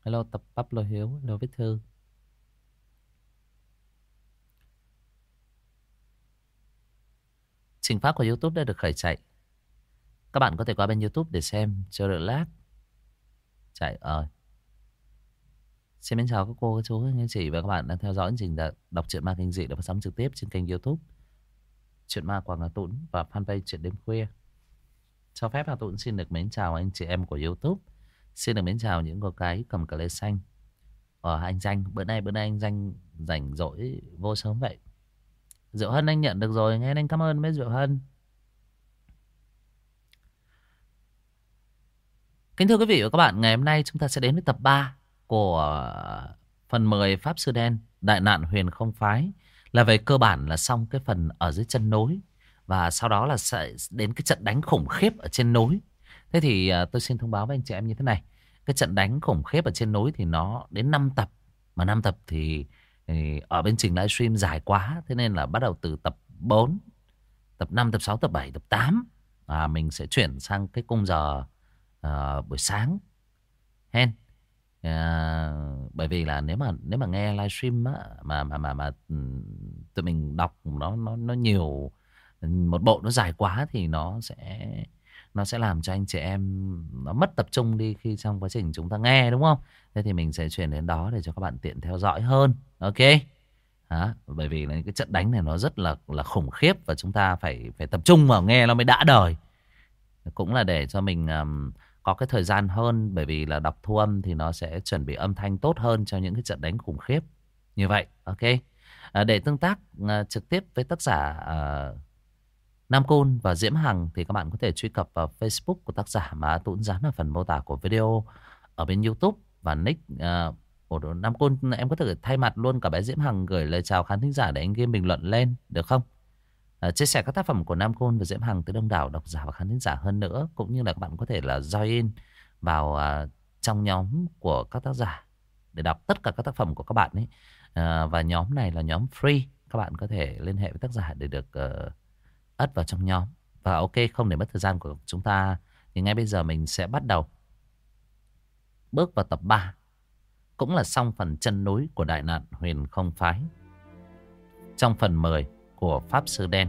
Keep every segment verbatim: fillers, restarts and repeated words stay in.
Hello tập Pablo Hiếu, hello Viết Thư. Trình phát của YouTube đã được khởi chạy. Các bạn có thể qua bên YouTube để xem cho đỡ lát. Chạy ờ. Xin mến chào các cô, các chú, các anh chị và các bạn đang theo dõi chương trình đọc truyện ma kinh dị được phát sóng trực tiếp trên kênh YouTube Truyện Ma Quảng Hà Tũng và fanpage Truyện Đêm Khuya. Cho phép Hà Tũng xin được mến chào anh chị em của YouTube. Xin được mến chào những cô gái cầm cờ lê xanh. Ờ anh Danh, bữa nay bữa nay anh Danh rảnh rỗi vô sớm vậy. Diệu Hân anh nhận được rồi, nghe anh cảm ơn mấy Diệu Hân. Kính thưa quý vị và các bạn, ngày hôm nay chúng ta sẽ đến với tập ba của phần mười Pháp Sư Đen Đại Nạn Huyền Không Phái. Là về cơ bản là xong cái phần ở dưới chân núi. Và sau đó là sẽ đến cái trận đánh khủng khiếp ở trên núi. Thế thì tôi xin thông báo với anh chị em như thế này. Cái trận đánh khủng khiếp ở trên núi thì nó đến năm tập. Mà năm tập thì, thì ở bên trình livestream dài quá. Thế nên là bắt đầu từ tập bốn, tập năm, tập sáu, tập bảy, tập tám. À, mình sẽ chuyển sang cái khung giờ uh, buổi sáng. Hen. Uh, bởi vì là nếu mà nếu mà nghe livestream á, mà mà mà mà tụi mình đọc nó nó nó nhiều, một bộ nó dài quá thì nó sẽ nó sẽ làm cho anh chị em nó mất tập trung đi khi trong quá trình chúng ta nghe, đúng không? Thế thì mình sẽ chuyển đến đó để cho các bạn tiện theo dõi hơn. Ok. Hả? Bởi vì là cái trận đánh này nó rất là là khủng khiếp và chúng ta phải phải tập trung vào nghe nó mới đã đời. Cũng là để cho mình um, có cái thời gian hơn, bởi vì là đọc thu âm thì nó sẽ chuẩn bị âm thanh tốt hơn cho những cái trận đánh khủng khiếp như vậy. Ok. À, để tương tác uh, trực tiếp với tác giả uh, Nam Côn và Diễm Hằng thì các bạn có thể truy cập vào Facebook của tác giả mà Tuấn dán ở phần mô tả của video ở bên YouTube. Và nick uh, của Nam Côn em có thể thay mặt luôn cả bé Diễm Hằng gửi lời chào khán thính giả để anh ghi bình luận lên được không? Uh, chia sẻ các tác phẩm của Nam Côn và Diễm Hằng tới đông đảo độc giả và khán thính giả hơn nữa, cũng như là các bạn có thể là join in vào uh, trong nhóm của các tác giả để đọc tất cả các tác phẩm của các bạn ấy. Uh, và nhóm này là nhóm free, các bạn có thể liên hệ với tác giả để được uh, ất vào trong nhóm. Và ok, không để mất thời gian của chúng ta thì ngay bây giờ mình sẽ bắt đầu bước vào tập ba, cũng là xong phần chân núi của Đại Nạn Huyền Không Phái trong phần mười của Pháp Sư Đen.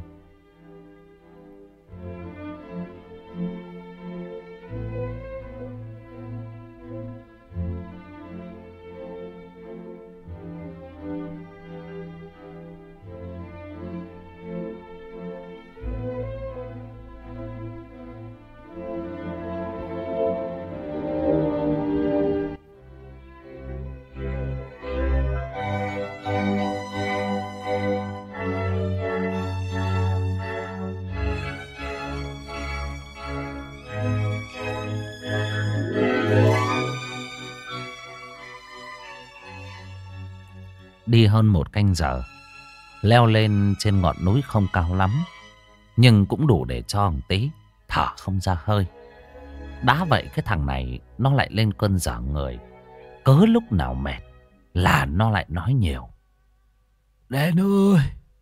Đi hơn một canh giờ, leo lên trên ngọn núi không cao lắm, nhưng cũng đủ để cho thằng Tý thở không ra hơi. Đã vậy cái thằng này nó lại lên cơn dở người. Cớ lúc nào mệt là nó lại nói nhiều. Lên ơi,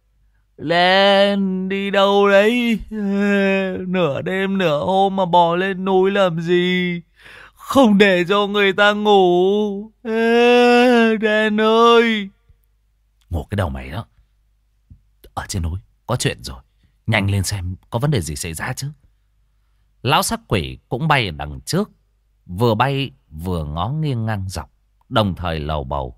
lên đi đâu đấy? Nửa đêm nửa hôm mà bò lên núi làm gì? Không để cho người ta ngủ. Đen ơi. Ngủ cái đầu mày đó. Ở trên núi có chuyện rồi, nhanh lên xem có vấn đề gì xảy ra chứ. Lão sắc quỷ cũng bay ở đằng trước, vừa bay vừa ngó nghiêng ngang dọc, đồng thời lầu bầu.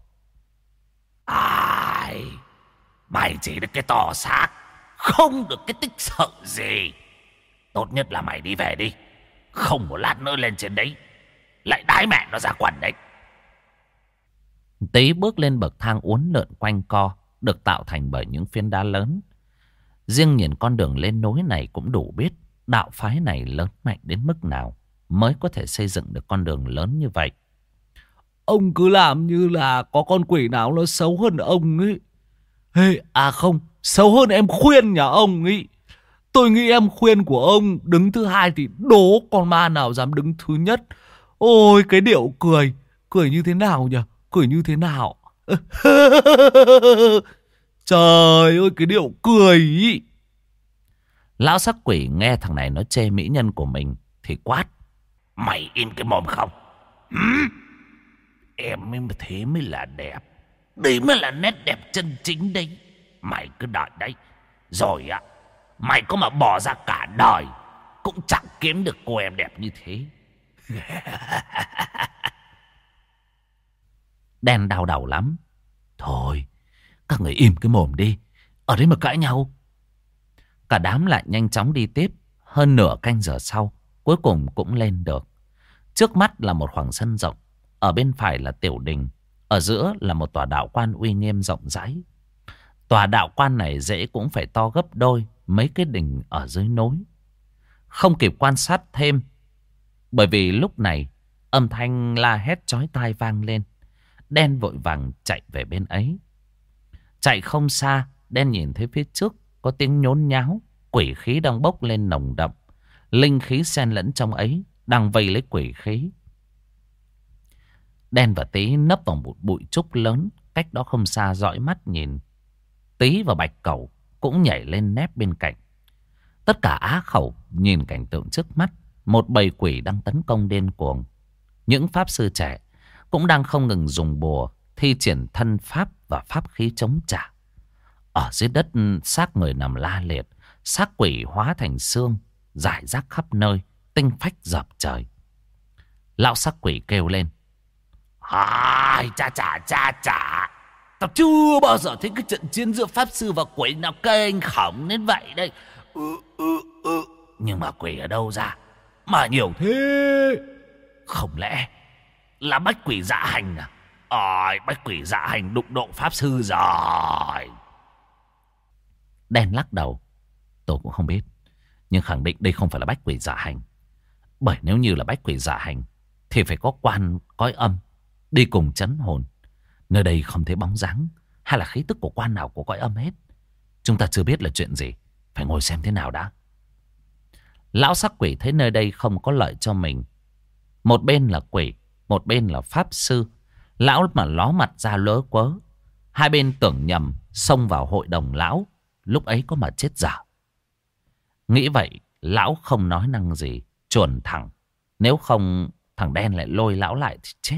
Ai, mày chỉ được cái to xác, không được cái tích sự gì. Tốt nhất là mày đi về đi, không một lát nữa lên trên đấy lại đái mẹ nó ra quần đấy. Tí bước lên bậc thang uốn lượn quanh co, được tạo thành bởi những phiến đá lớn. Riêng nhìn con đường lên núi này cũng đủ biết đạo phái này lớn mạnh đến mức nào mới có thể xây dựng được con đường lớn như vậy. Ông cứ làm như là có con quỷ nào nó xấu hơn ông ấy. Hey, à không, xấu hơn em khuyên nhà ông ấy. Tôi nghĩ em khuyên của ông đứng thứ hai thì đố con ma nào dám đứng thứ nhất. Ôi cái điệu cười, cười như thế nào nhỉ? Cười như thế nào? Trời ơi cái điệu cười ý. Lão sắc quỷ nghe thằng này nó chê mỹ nhân của mình thì quát. Mày im cái mồm không? Hừm? Em mới thế mới là đẹp. Đấy mới là nét đẹp chân chính đấy. Mày cứ đợi đấy. Rồi á, mày có mà bỏ ra cả đời cũng chẳng kiếm được cô em đẹp như thế. Đen đau đầu lắm. Thôi, các người im cái mồm đi. Ở đấy mà cãi nhau. Cả đám lại nhanh chóng đi tiếp. Hơn nửa canh giờ sau, cuối cùng cũng lên được. Trước mắt là một khoảng sân rộng. Ở bên phải là tiểu đình. Ở giữa là một tòa đạo quan uy nghiêm rộng rãi. Tòa đạo quan này dễ cũng phải to gấp đôi mấy cái đình ở dưới núi. Không kịp quan sát thêm, bởi vì lúc này âm thanh la hét chói tai vang lên. Đen vội vàng chạy về bên ấy. Chạy không xa, Đen nhìn thấy phía trước có tiếng nhốn nháo. Quỷ khí đang bốc lên nồng đậm. Linh khí xen lẫn trong ấy đang vây lấy quỷ khí. Đen và Tí nấp vào một bụi trúc lớn cách đó không xa dõi mắt nhìn. Tí và Bạch Cẩu cũng nhảy lên nép bên cạnh. Tất cả á khẩu nhìn cảnh tượng trước mắt. Một bầy quỷ đang tấn công điên cuồng. Những pháp sư trẻ cũng đang không ngừng dùng bùa thi triển thân pháp và pháp khí chống trả. Ở dưới đất xác người nằm la liệt, xác quỷ hóa thành xương rải rác khắp nơi, tinh phách dập trời. Lão xác quỷ kêu lên: Ai, cha chả cha chả, tao chưa bao giờ thấy cái trận chiến giữa pháp sư và quỷ nào kinh khủng đến vậy đây. Ừ, ừ, ừ. Nhưng mà quỷ ở đâu ra mà nhiều thế? Không lẽ là bách quỷ dạ hành à? Ôi, bách quỷ dạ hành đụng độ pháp sư rồi. Đen lắc đầu: Tôi cũng không biết, nhưng khẳng định đây không phải là bách quỷ dạ hành. Bởi nếu như là bách quỷ dạ hành thì phải có quan cõi âm đi cùng trấn hồn. Nơi đây không thấy bóng dáng hay là khí tức của quan nào của cõi âm hết. Chúng ta chưa biết là chuyện gì, phải ngồi xem thế nào đã. Lão sắc quỷ thấy nơi đây không có lợi cho mình. Một bên là quỷ, một bên là pháp sư. Lão mà ló mặt ra lớ quớ. Hai bên tưởng nhầm xông vào hội đồng lão, lúc ấy có mà chết dở. Nghĩ vậy, lão không nói năng gì, chuồn thẳng. Nếu không, thằng Đen lại lôi lão lại thì chết.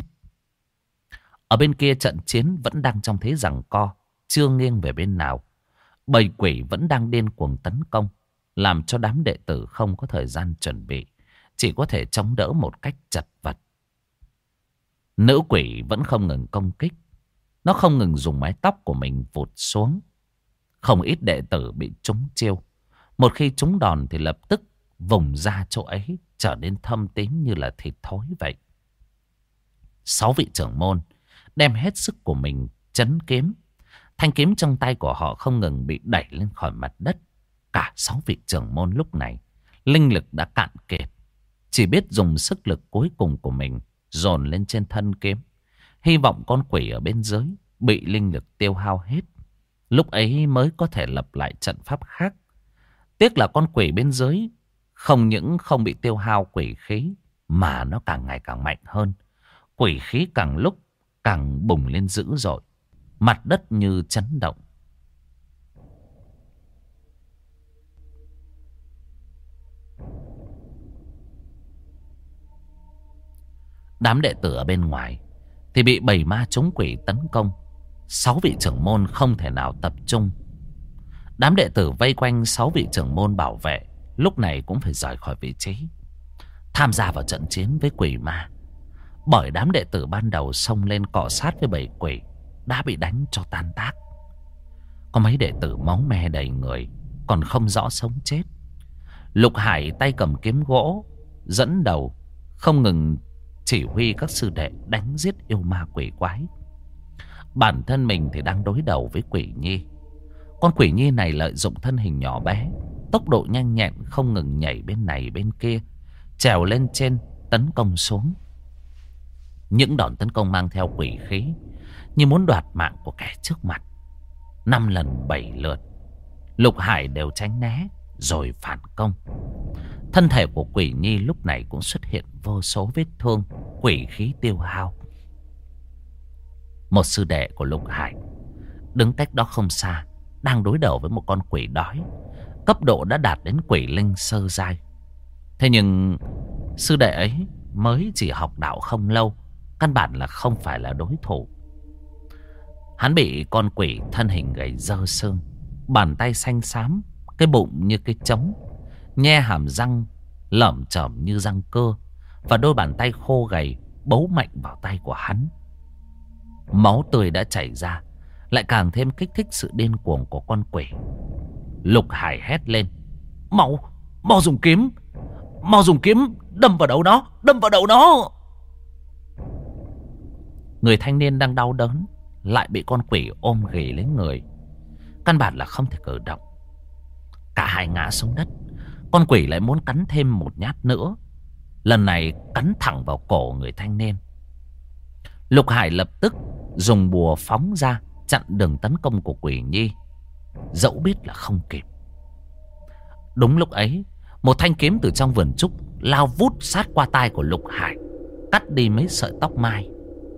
Ở bên kia trận chiến vẫn đang trong thế giằng co, chưa nghiêng về bên nào. Bầy quỷ vẫn đang điên cuồng tấn công, làm cho đám đệ tử không có thời gian chuẩn bị, chỉ có thể chống đỡ một cách chật vật. Nữ quỷ vẫn không ngừng công kích. Nó không ngừng dùng mái tóc của mình vụt xuống. Không ít đệ tử bị trúng chiêu. Một khi trúng đòn thì lập tức vùng da chỗ ấy trở nên thâm tím như là thịt thối vậy. Sáu vị trưởng môn đem hết sức của mình chấn kiếm. Thanh kiếm trong tay của họ không ngừng bị đẩy lên khỏi mặt đất. Cả sáu vị trưởng môn lúc này linh lực đã cạn kiệt, chỉ biết dùng sức lực cuối cùng của mình dồn lên trên thân kiếm, hy vọng con quỷ ở bên dưới bị linh lực tiêu hao hết, lúc ấy mới có thể lập lại trận pháp khác. Tiếc là con quỷ bên dưới không những không bị tiêu hao quỷ khí, mà nó càng ngày càng mạnh hơn. Quỷ khí càng lúc càng bùng lên dữ dội, mặt đất như chấn động. Đám đệ tử ở bên ngoài thì bị bầy ma chống quỷ tấn công. Sáu vị trưởng môn không thể nào tập trung. Đám đệ tử vây quanh sáu vị trưởng môn bảo vệ lúc này cũng phải rời khỏi vị trí, tham gia vào trận chiến với quỷ ma. Bởi đám đệ tử ban đầu xông lên cọ sát với bầy quỷ đã bị đánh cho tan tác. Có mấy đệ tử máu me đầy người, còn không rõ sống chết. Lục Hải tay cầm kiếm gỗ dẫn đầu, không ngừng chỉ huy các sư đệ đánh giết yêu ma quỷ quái. Bản thân mình thì đang đối đầu với Quỷ Nhi. Con Quỷ Nhi này lợi dụng thân hình nhỏ bé, tốc độ nhanh nhẹn, không ngừng nhảy bên này bên kia, trèo lên trên tấn công xuống. Những đòn tấn công mang theo quỷ khí, như muốn đoạt mạng của kẻ trước mặt. Năm lần bảy lượt, Lục Hải đều tránh né rồi phản công. Thân thể của Quỷ Nhi lúc này cũng xuất hiện vô số vết thương, quỷ khí tiêu hao. Một sư đệ của Lục Hải đứng cách đó không xa, đang đối đầu với một con quỷ đói, cấp độ đã đạt đến quỷ linh sơ giai. Thế nhưng sư đệ ấy mới chỉ học đạo không lâu, căn bản là không phải là đối thủ. Hắn bị con quỷ thân hình gầy dơ xương, bàn tay xanh xám, cái bụng như cái trống, nhe hàm răng lởm chởm như răng cưa, và đôi bàn tay khô gầy bấu mạnh vào tay của hắn. Máu tươi đã chảy ra, lại càng thêm kích thích sự điên cuồng của con quỷ. Lục Hải hét lên: Mau, mau dùng kiếm, mau dùng kiếm đâm vào đầu nó, đâm vào đầu nó. Người thanh niên đang đau đớn lại bị con quỷ ôm ghì lấy người, căn bản là không thể cử động. Cả hai ngã xuống đất. Con quỷ lại muốn cắn thêm một nhát nữa, lần này cắn thẳng vào cổ người thanh niên. Lục Hải lập tức dùng bùa phóng ra chặn đường tấn công của quỷ nhi, dẫu biết là không kịp. Đúng lúc ấy, một thanh kiếm từ trong vườn trúc lao vút sát qua tai của Lục Hải, cắt đi mấy sợi tóc mai.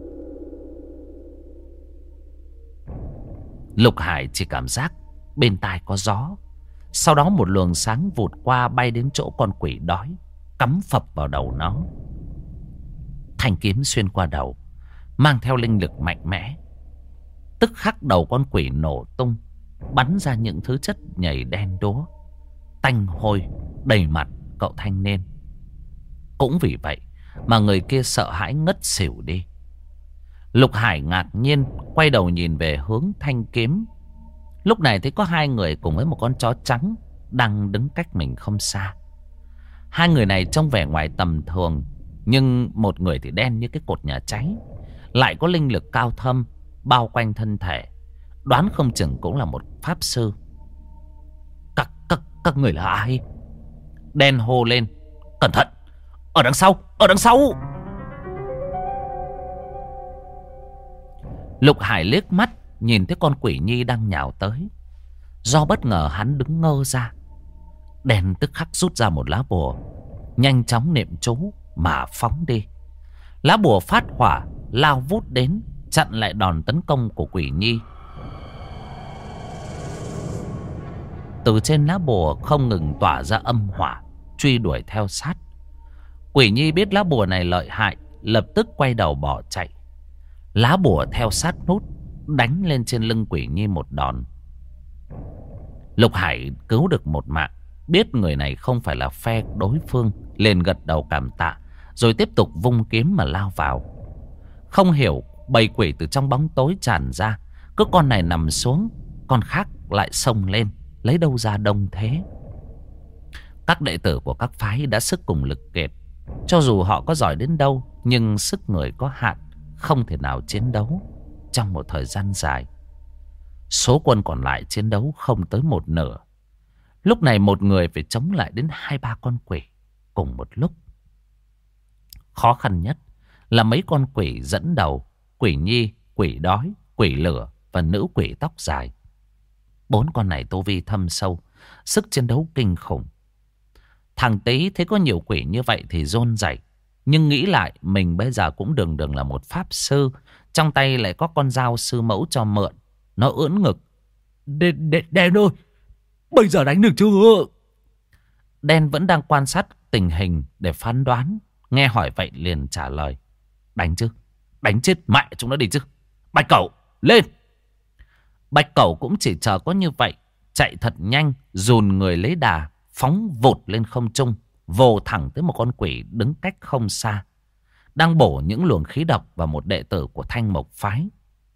Lục Hải chỉ cảm giác bên tai có gió, sau đó một luồng sáng vụt qua bay đến chỗ con quỷ đói, cắm phập vào đầu nó. Thanh kiếm xuyên qua đầu, mang theo linh lực mạnh mẽ. Tức khắc đầu con quỷ nổ tung, bắn ra những thứ chất nhầy đen đúa, tanh hôi đầy mặt cậu thanh niên. Cũng vì vậy mà người kia sợ hãi ngất xỉu đi. Lục Hải ngạc nhiên quay đầu nhìn về hướng thanh kiếm. Lúc này thấy có hai người cùng với một con chó trắng đang đứng cách mình không xa. Hai người này trông vẻ ngoài tầm thường, nhưng một người thì đen như cái cột nhà cháy, lại có linh lực cao thâm bao quanh thân thể, đoán không chừng cũng là một pháp sư. Các, các, các người là ai? Đen hô lên: Cẩn thận! Ở đằng sau! Ở đằng sau! Lục Hải liếc mắt nhìn thấy con quỷ nhi đang nhào tới. Do bất ngờ hắn đứng ngơ ra. Đen tức khắc rút ra một lá bùa, nhanh chóng niệm chú mà phóng đi. Lá bùa phát hỏa lao vút đến, chặn lại đòn tấn công của quỷ nhi. Từ trên lá bùa không ngừng tỏa ra âm hỏa, truy đuổi theo sát. Quỷ nhi biết lá bùa này lợi hại, lập tức quay đầu bỏ chạy. Lá bùa theo sát nút, đánh lên trên lưng quỷ nhi một đòn. Lục Hải cứu được một mạng, biết người này không phải là phe đối phương, liền gật đầu cảm tạ, rồi tiếp tục vung kiếm mà lao vào. Không hiểu bầy quỷ từ trong bóng tối tràn ra, cứ con này nằm xuống, con khác lại xông lên, lấy đâu ra đông thế. Các đệ tử của các phái đã sức cùng lực kiệt, cho dù họ có giỏi đến đâu, nhưng sức người có hạn, không thể nào chiến đấu trong một thời gian dài. Số quân còn lại chiến đấu không tới một nửa. Lúc này một người phải chống lại đến hai ba con quỷ cùng một lúc. Khó khăn nhất là mấy con quỷ dẫn đầu: quỷ nhi, quỷ đói, quỷ lửa và nữ quỷ tóc dài. Bốn con này tu vi thâm sâu, sức chiến đấu kinh khủng. Thằng Tý thấy có nhiều quỷ như vậy thì run rẩy, nhưng nghĩ lại mình bây giờ cũng đường đường là một pháp sư, trong tay lại có con dao sư mẫu cho mượn. Nó ưỡn ngực: Đen, đen, đen ơi, bây giờ đánh được chưa? Đen vẫn đang quan sát tình hình để phán đoán, nghe hỏi vậy liền trả lời: Đánh chứ, đánh chết mẹ chúng nó đi chứ. Bạch Cẩu, lên! Bạch Cẩu cũng chỉ chờ có như vậy, chạy thật nhanh, dùn người lấy đà, phóng vụt lên không trung, vồ thẳng tới một con quỷ đứng cách không xa, đang bổ những luồng khí độc vào một đệ tử của Thanh Mộc phái.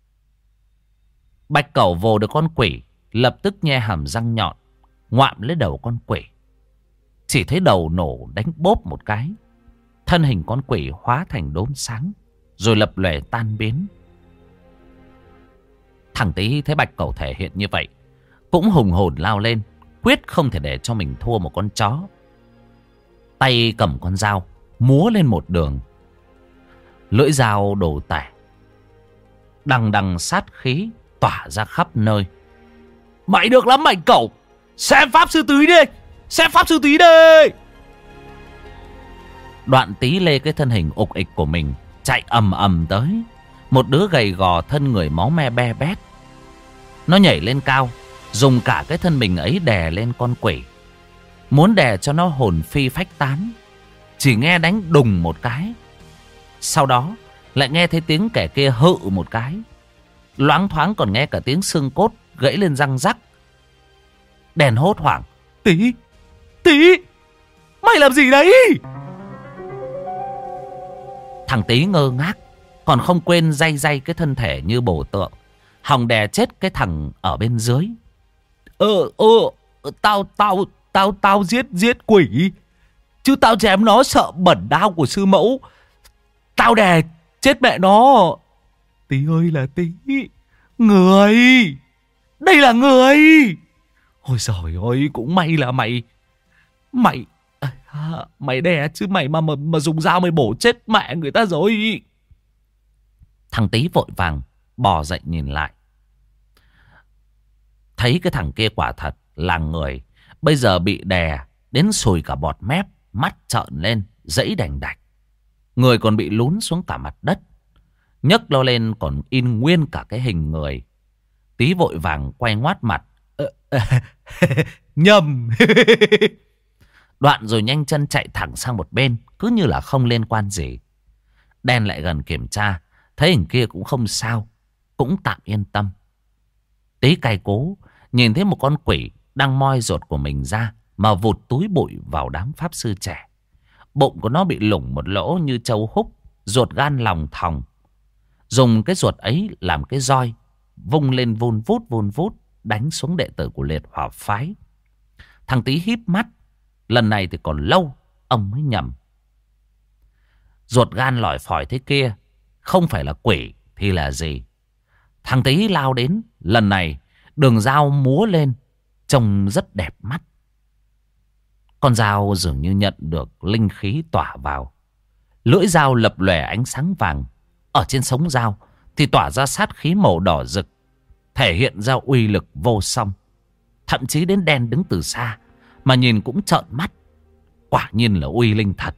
Bạch Cẩu vồ được con quỷ, lập tức nhe hàm răng nhọn, ngoạm lấy đầu con quỷ. Chỉ thấy đầu nổ đánh bốp một cái, thân hình con quỷ hóa thành đốm sáng, rồi lập lòe tan biến. Thằng Tý thấy Bạch Cẩu thể hiện như vậy, cũng hùng hồn lao lên, quyết không thể để cho mình thua một con chó. Tay cầm con dao, múa lên một đường. Lưỡi dao đổ tẻ, đằng đằng sát khí tỏa ra khắp nơi. Mày được lắm Bạch Cẩu, xem pháp sư Túy đi, xem pháp sư Túy đi. Đoạn Tý lê cái thân hình ục ịch của mình, chạy ầm ầm tới. Một đứa gầy gò thân người máu me be bét. Nó nhảy lên cao, dùng cả cái thân mình ấy đè lên con quỷ, muốn đè cho nó hồn phi phách tán. Chỉ nghe đánh đùng một cái, sau đó lại nghe thấy tiếng kẻ kia hự một cái. Loáng thoáng còn nghe cả tiếng xương cốt gãy lên răng rắc. Đèn hốt hoảng. Tí, Tí, mày làm gì đấy? Thằng Tí ngơ ngác, còn không quên day day cái thân thể như bổ tượng, hòng đè chết cái thằng ở bên dưới. Ờ, ờ, tao, tao, tao, tao giết, giết quỷ. Chứ tao chém nó sợ bẩn đao của sư mẫu. Tao đè chết mẹ nó. Tí ơi là Tí. Người. Đây là người. Ôi giời ơi, cũng may là mày. Mày, à, mày đè chứ mày mà, mà, mà dùng dao mày bổ chết mẹ người ta rồi. Thằng Tí vội vàng bò dậy nhìn lại. Thấy cái thằng kia quả thật là người. Bây giờ bị đè đến sùi cả bọt mép, mắt trợn lên, dẫy đành đạch. Người còn bị lún xuống cả mặt đất. Nhấc lo lên còn in nguyên cả cái hình người. Tí vội vàng quay ngoát mặt. Nhầm. Đoạn rồi nhanh chân chạy thẳng sang một bên, cứ như là không liên quan gì. Đen lại gần kiểm tra, thấy hình kia cũng không sao, cũng tạm yên tâm. Tí cay cố, nhìn thấy một con quỷ đang moi ruột của mình ra mà vụt túi bụi vào đám pháp sư trẻ. Bụng của nó bị lủng một lỗ như trâu húc, ruột gan lòng thòng. Dùng cái ruột ấy làm cái roi, vung lên vun vút vun vút, đánh xuống đệ tử của liệt hỏa phái. Thằng Tí híp mắt, lần này thì còn lâu ông mới nhầm. Ruột gan lỏi phỏi thế kia, không phải là quỷ thì là gì? Thằng Tí lao đến, lần này đường dao múa lên, trông rất đẹp mắt. Con dao dường như nhận được linh khí tỏa vào. Lưỡi dao lập lòe ánh sáng vàng. Ở trên sống dao thì tỏa ra sát khí màu đỏ rực, thể hiện ra uy lực vô song. Thậm chí đến Đen đứng từ xa mà nhìn cũng trợn mắt. Quả nhiên là uy linh thật.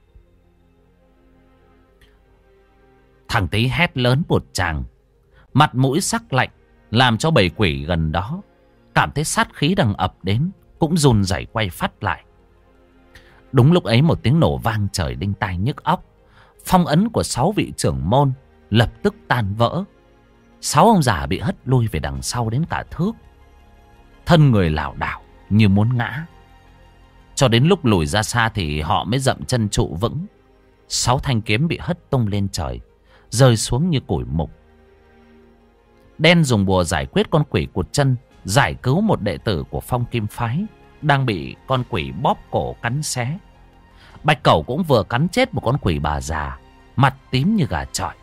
Thằng Tí hét lớn một tràng, mặt mũi sắc lạnh, làm cho bầy quỷ gần đó cảm thấy sát khí đang ập đến, cũng run rẩy quay phát lại. Đúng lúc ấy một tiếng nổ vang trời đinh tai nhức óc. Phong ấn của sáu vị trưởng môn lập tức tan vỡ. Sáu ông già bị hất lui về đằng sau đến cả thước. Thân người lảo đảo như muốn ngã. Cho đến lúc lùi ra xa thì họ mới dậm chân trụ vững. Sáu thanh kiếm bị hất tung lên trời, rơi xuống như củi mục. Đen dùng bùa giải quyết con quỷ cụt chân, giải cứu một đệ tử của Phong Kim Phái đang bị con quỷ bóp cổ cắn xé. Bạch Cẩu cũng vừa cắn chết một con quỷ bà già, mặt tím như gà chọi.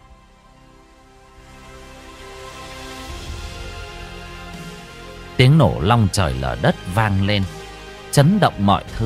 Tiếng nổ long trời lở đất vang lên, chấn động mọi thứ.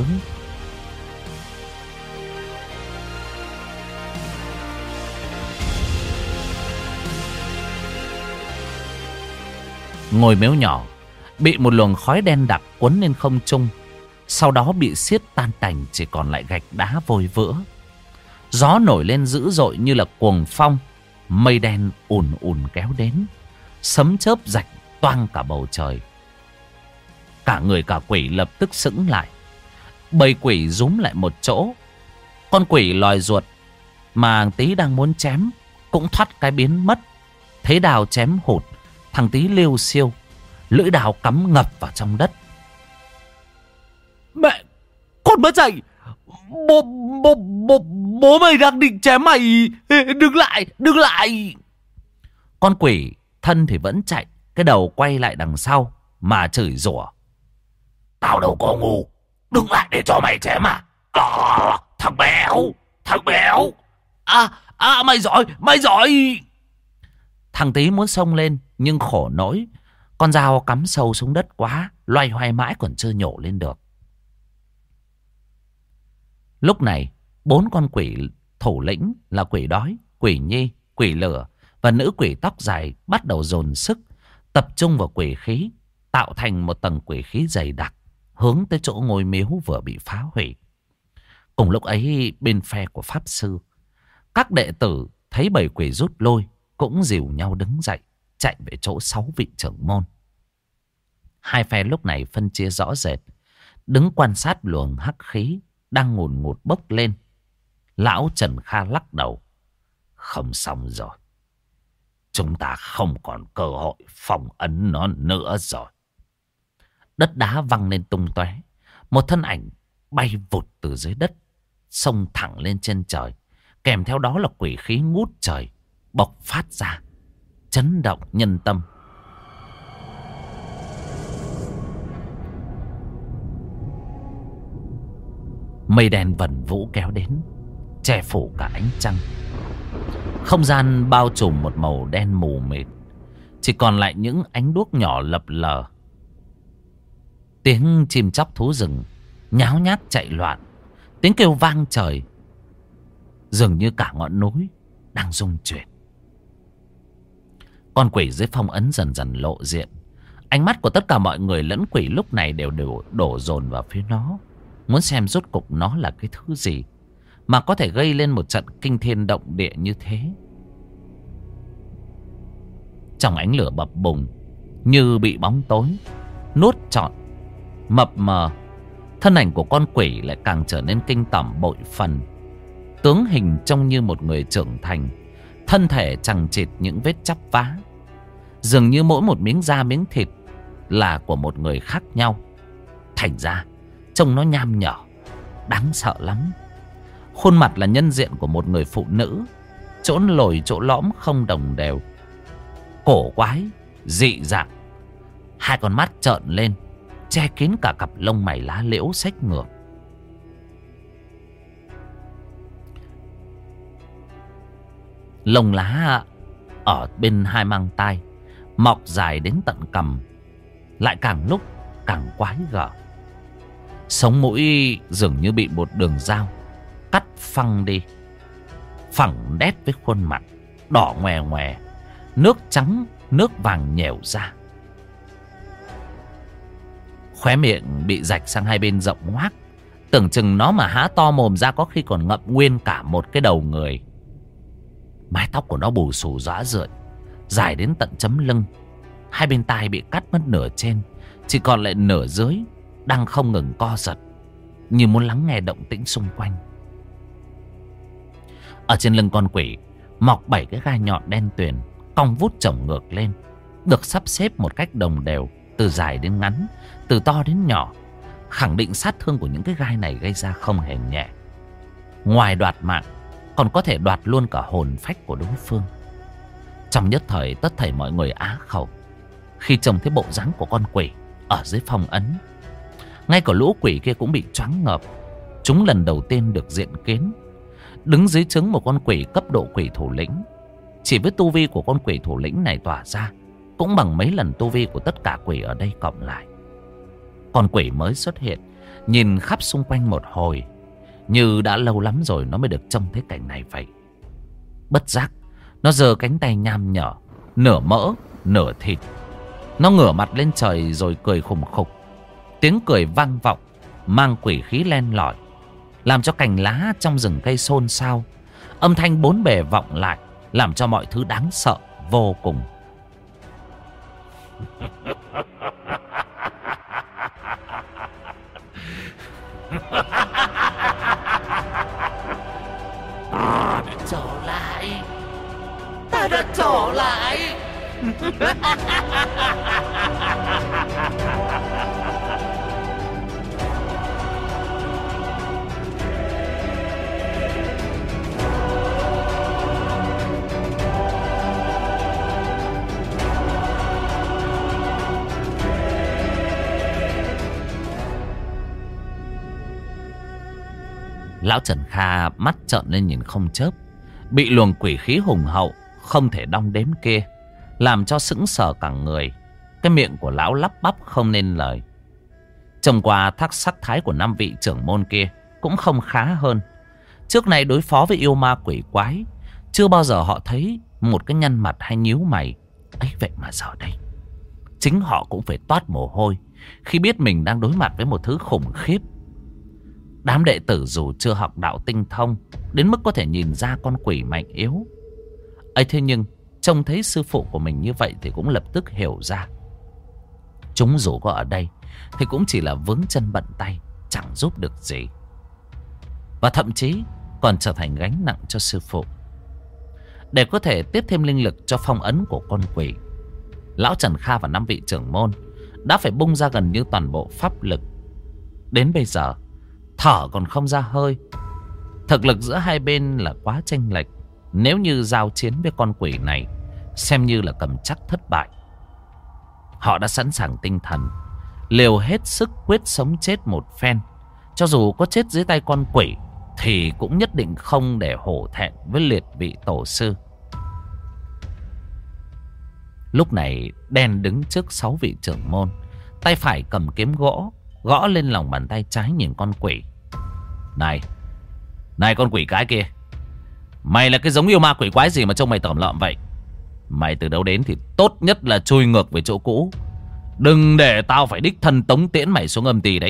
Ngôi miếu nhỏ bị một luồng khói đen đặc cuốn lên không trung, sau đó bị xiết tan tành, chỉ còn lại gạch đá vôi vữa. Gió nổi lên dữ dội như là cuồng phong, mây đen ùn ùn kéo đến, sấm chớp rạch toang cả bầu trời. Cả người cả quỷ lập tức sững lại. Bầy quỷ rúm lại một chỗ. Con quỷ lòi ruột mà Tí đang muốn chém cũng thoát cái biến mất. Thế đào chém hụt, thằng Tí liêu xiêu, lưỡi đào cắm ngập vào trong đất. Mẹ, con mất dậy. Bố, bố, bố, bố mày đang định chém mày. Đừng lại, đừng lại. Con quỷ thân thì vẫn chạy, cái đầu quay lại đằng sau mà chửi rủa. Tao đâu có ngu, đừng lại để cho mày chém à. À, thằng béo, thằng béo. À, à, mày giỏi, mày giỏi. Thằng Tí muốn xông lên, nhưng khổ nỗi con dao cắm sâu xuống đất quá, loay hoay mãi còn chưa nhổ lên được. Lúc này, bốn con quỷ thủ lĩnh là quỷ đói, quỷ nhi, quỷ lửa và nữ quỷ tóc dài bắt đầu dồn sức, tập trung vào quỷ khí, tạo thành một tầng quỷ khí dày đặc, hướng tới chỗ ngôi miếu vừa bị phá hủy. Cùng lúc ấy, bên phe của pháp sư, các đệ tử thấy bầy quỷ rút lui, cũng dìu nhau đứng dậy, chạy về chỗ sáu vị trưởng môn. Hai phe lúc này phân chia rõ rệt, đứng quan sát luồng hắc khí đang ngùn ngụt bốc lên. Lão Trần Kha lắc đầu. Không xong rồi. Chúng ta không còn cơ hội phong ấn nó nữa rồi. Đất đá văng lên tung tóe. Một thân ảnh bay vụt từ dưới đất, xông thẳng lên trên trời. Kèm theo đó là quỷ khí ngút trời bộc phát ra, chấn động nhân tâm. Mây đen vần vũ kéo đến, che phủ cả ánh trăng. Không gian bao trùm một màu đen mù mịt, chỉ còn lại những ánh đuốc nhỏ lập lờ. Tiếng chim chóc thú rừng nháo nhác chạy loạn, tiếng kêu vang trời. Dường như cả ngọn núi đang rung chuyển. Con quỷ dưới phong ấn dần dần lộ diện. Ánh mắt của tất cả mọi người lẫn quỷ lúc này đều đều đổ dồn vào phía nó, muốn xem rốt cục nó là cái thứ gì mà có thể gây lên một trận kinh thiên động địa như thế. Trong ánh lửa bập bùng, như bị bóng tối nuốt trọn, mập mờ, thân ảnh của con quỷ lại càng trở nên kinh tởm bội phần. Tướng hình trông như một người trưởng thành, thân thể chằng chịt những vết chắp vá. Dường như mỗi một miếng da miếng thịt là của một người khác nhau. Thành ra trông nó nham nhở, đáng sợ lắm. Khuôn mặt là nhân diện của một người phụ nữ, chỗ lồi chỗ lõm không đồng đều, cổ quái, dị dạng. Hai con mắt trợn lên, che kín cả cặp lông mày lá liễu xếch ngược. Lông lá ở bên hai mang tai mọc dài đến tận cằm, lại càng lúc càng quái gở. Sống mũi dường như bị một đường dao cắt phăng đi, phẳng đét với khuôn mặt đỏ ngoè ngoè, nước trắng nước vàng nhèo ra. Khóe miệng bị rạch sang hai bên rộng ngoác, tưởng chừng nó mà há to mồm ra có khi còn ngậm nguyên cả một cái đầu người. Mái tóc của nó bù xù rã rượi, dài đến tận chấm lưng. Hai bên tai bị cắt mất nửa trên, chỉ còn lại nửa dưới đang không ngừng co giật, như muốn lắng nghe động tĩnh xung quanh. Ở trên lưng con quỷ mọc bảy cái gai nhọn đen tuyền, cong vút chồng ngược lên, được sắp xếp một cách đồng đều, từ dài đến ngắn, từ to đến nhỏ. Khẳng định sát thương của những cái gai này gây ra không hề nhẹ. Ngoài đoạt mạng, còn có thể đoạt luôn cả hồn phách của đối phương. Trong nhất thời tất thảy mọi người á khẩu khi trông thấy bộ dáng của con quỷ ở dưới phong ấn. Ngay cả lũ quỷ kia cũng bị choáng ngợp. Chúng lần đầu tiên được diện kiến, đứng dưới trướng một con quỷ cấp độ quỷ thủ lĩnh. Chỉ với tu vi của con quỷ thủ lĩnh này tỏa ra cũng bằng mấy lần tu vi của tất cả quỷ ở đây cộng lại. Con quỷ mới xuất hiện, nhìn khắp xung quanh một hồi, như đã lâu lắm rồi nó mới được trông thấy cảnh này vậy. Bất giác nó giơ cánh tay nham nhở, nửa mỡ nửa thịt. Nó ngửa mặt lên trời rồi cười khùng khục. Tiếng cười vang vọng, mang quỷ khí len lỏi, làm cho cành lá trong rừng cây xôn xao. Âm thanh bốn bề vọng lại, làm cho mọi thứ đáng sợ vô cùng. Ta đã trở lại. Ta đã trở lại. Lão Trần Kha mắt trợn lên nhìn không chớp, bị luồng quỷ khí hùng hậu không thể đong đếm kia làm cho sững sờ cả người. Cái miệng của lão lắp bắp không nên lời. Trông qua thác sắc thái của năm vị trưởng môn kia cũng không khá hơn. Trước này đối phó với yêu ma quỷ quái, chưa bao giờ họ thấy một cái nhăn mặt hay nhíu mày. Ấy vậy mà giờ đây chính họ cũng phải toát mồ hôi khi biết mình đang đối mặt với một thứ khủng khiếp. Đám đệ tử dù chưa học đạo tinh thông đến mức có thể nhìn ra con quỷ mạnh yếu ấy, thế nhưng trông thấy sư phụ của mình như vậy thì cũng lập tức hiểu ra. Chúng dù có ở đây thì cũng chỉ là vướng chân bận tay, chẳng giúp được gì, và thậm chí còn trở thành gánh nặng cho sư phụ. Để có thể tiếp thêm linh lực cho phong ấn của con quỷ, Lão Trần Kha và năm vị trưởng môn đã phải bung ra gần như toàn bộ pháp lực. Đến bây giờ thở còn không ra hơi. Thực lực giữa hai bên là quá chênh lệch. Nếu như giao chiến với con quỷ này, xem như là cầm chắc thất bại. Họ đã sẵn sàng tinh thần, liều hết sức quyết sống chết một phen. Cho dù có chết dưới tay con quỷ thì cũng nhất định không để hổ thẹn với liệt vị tổ sư. Lúc này Đen đứng trước sáu vị trưởng môn, tay phải cầm kiếm gỗ, gõ lên lòng bàn tay trái nhìn con quỷ. Này, này con quỷ cái kia, mày là cái giống yêu ma quỷ quái gì mà trông mày tởm lợm vậy? Mày từ đâu đến thì tốt nhất là chui ngược về chỗ cũ. Đừng để tao phải đích thân tống tiễn mày xuống âm tỳ đấy.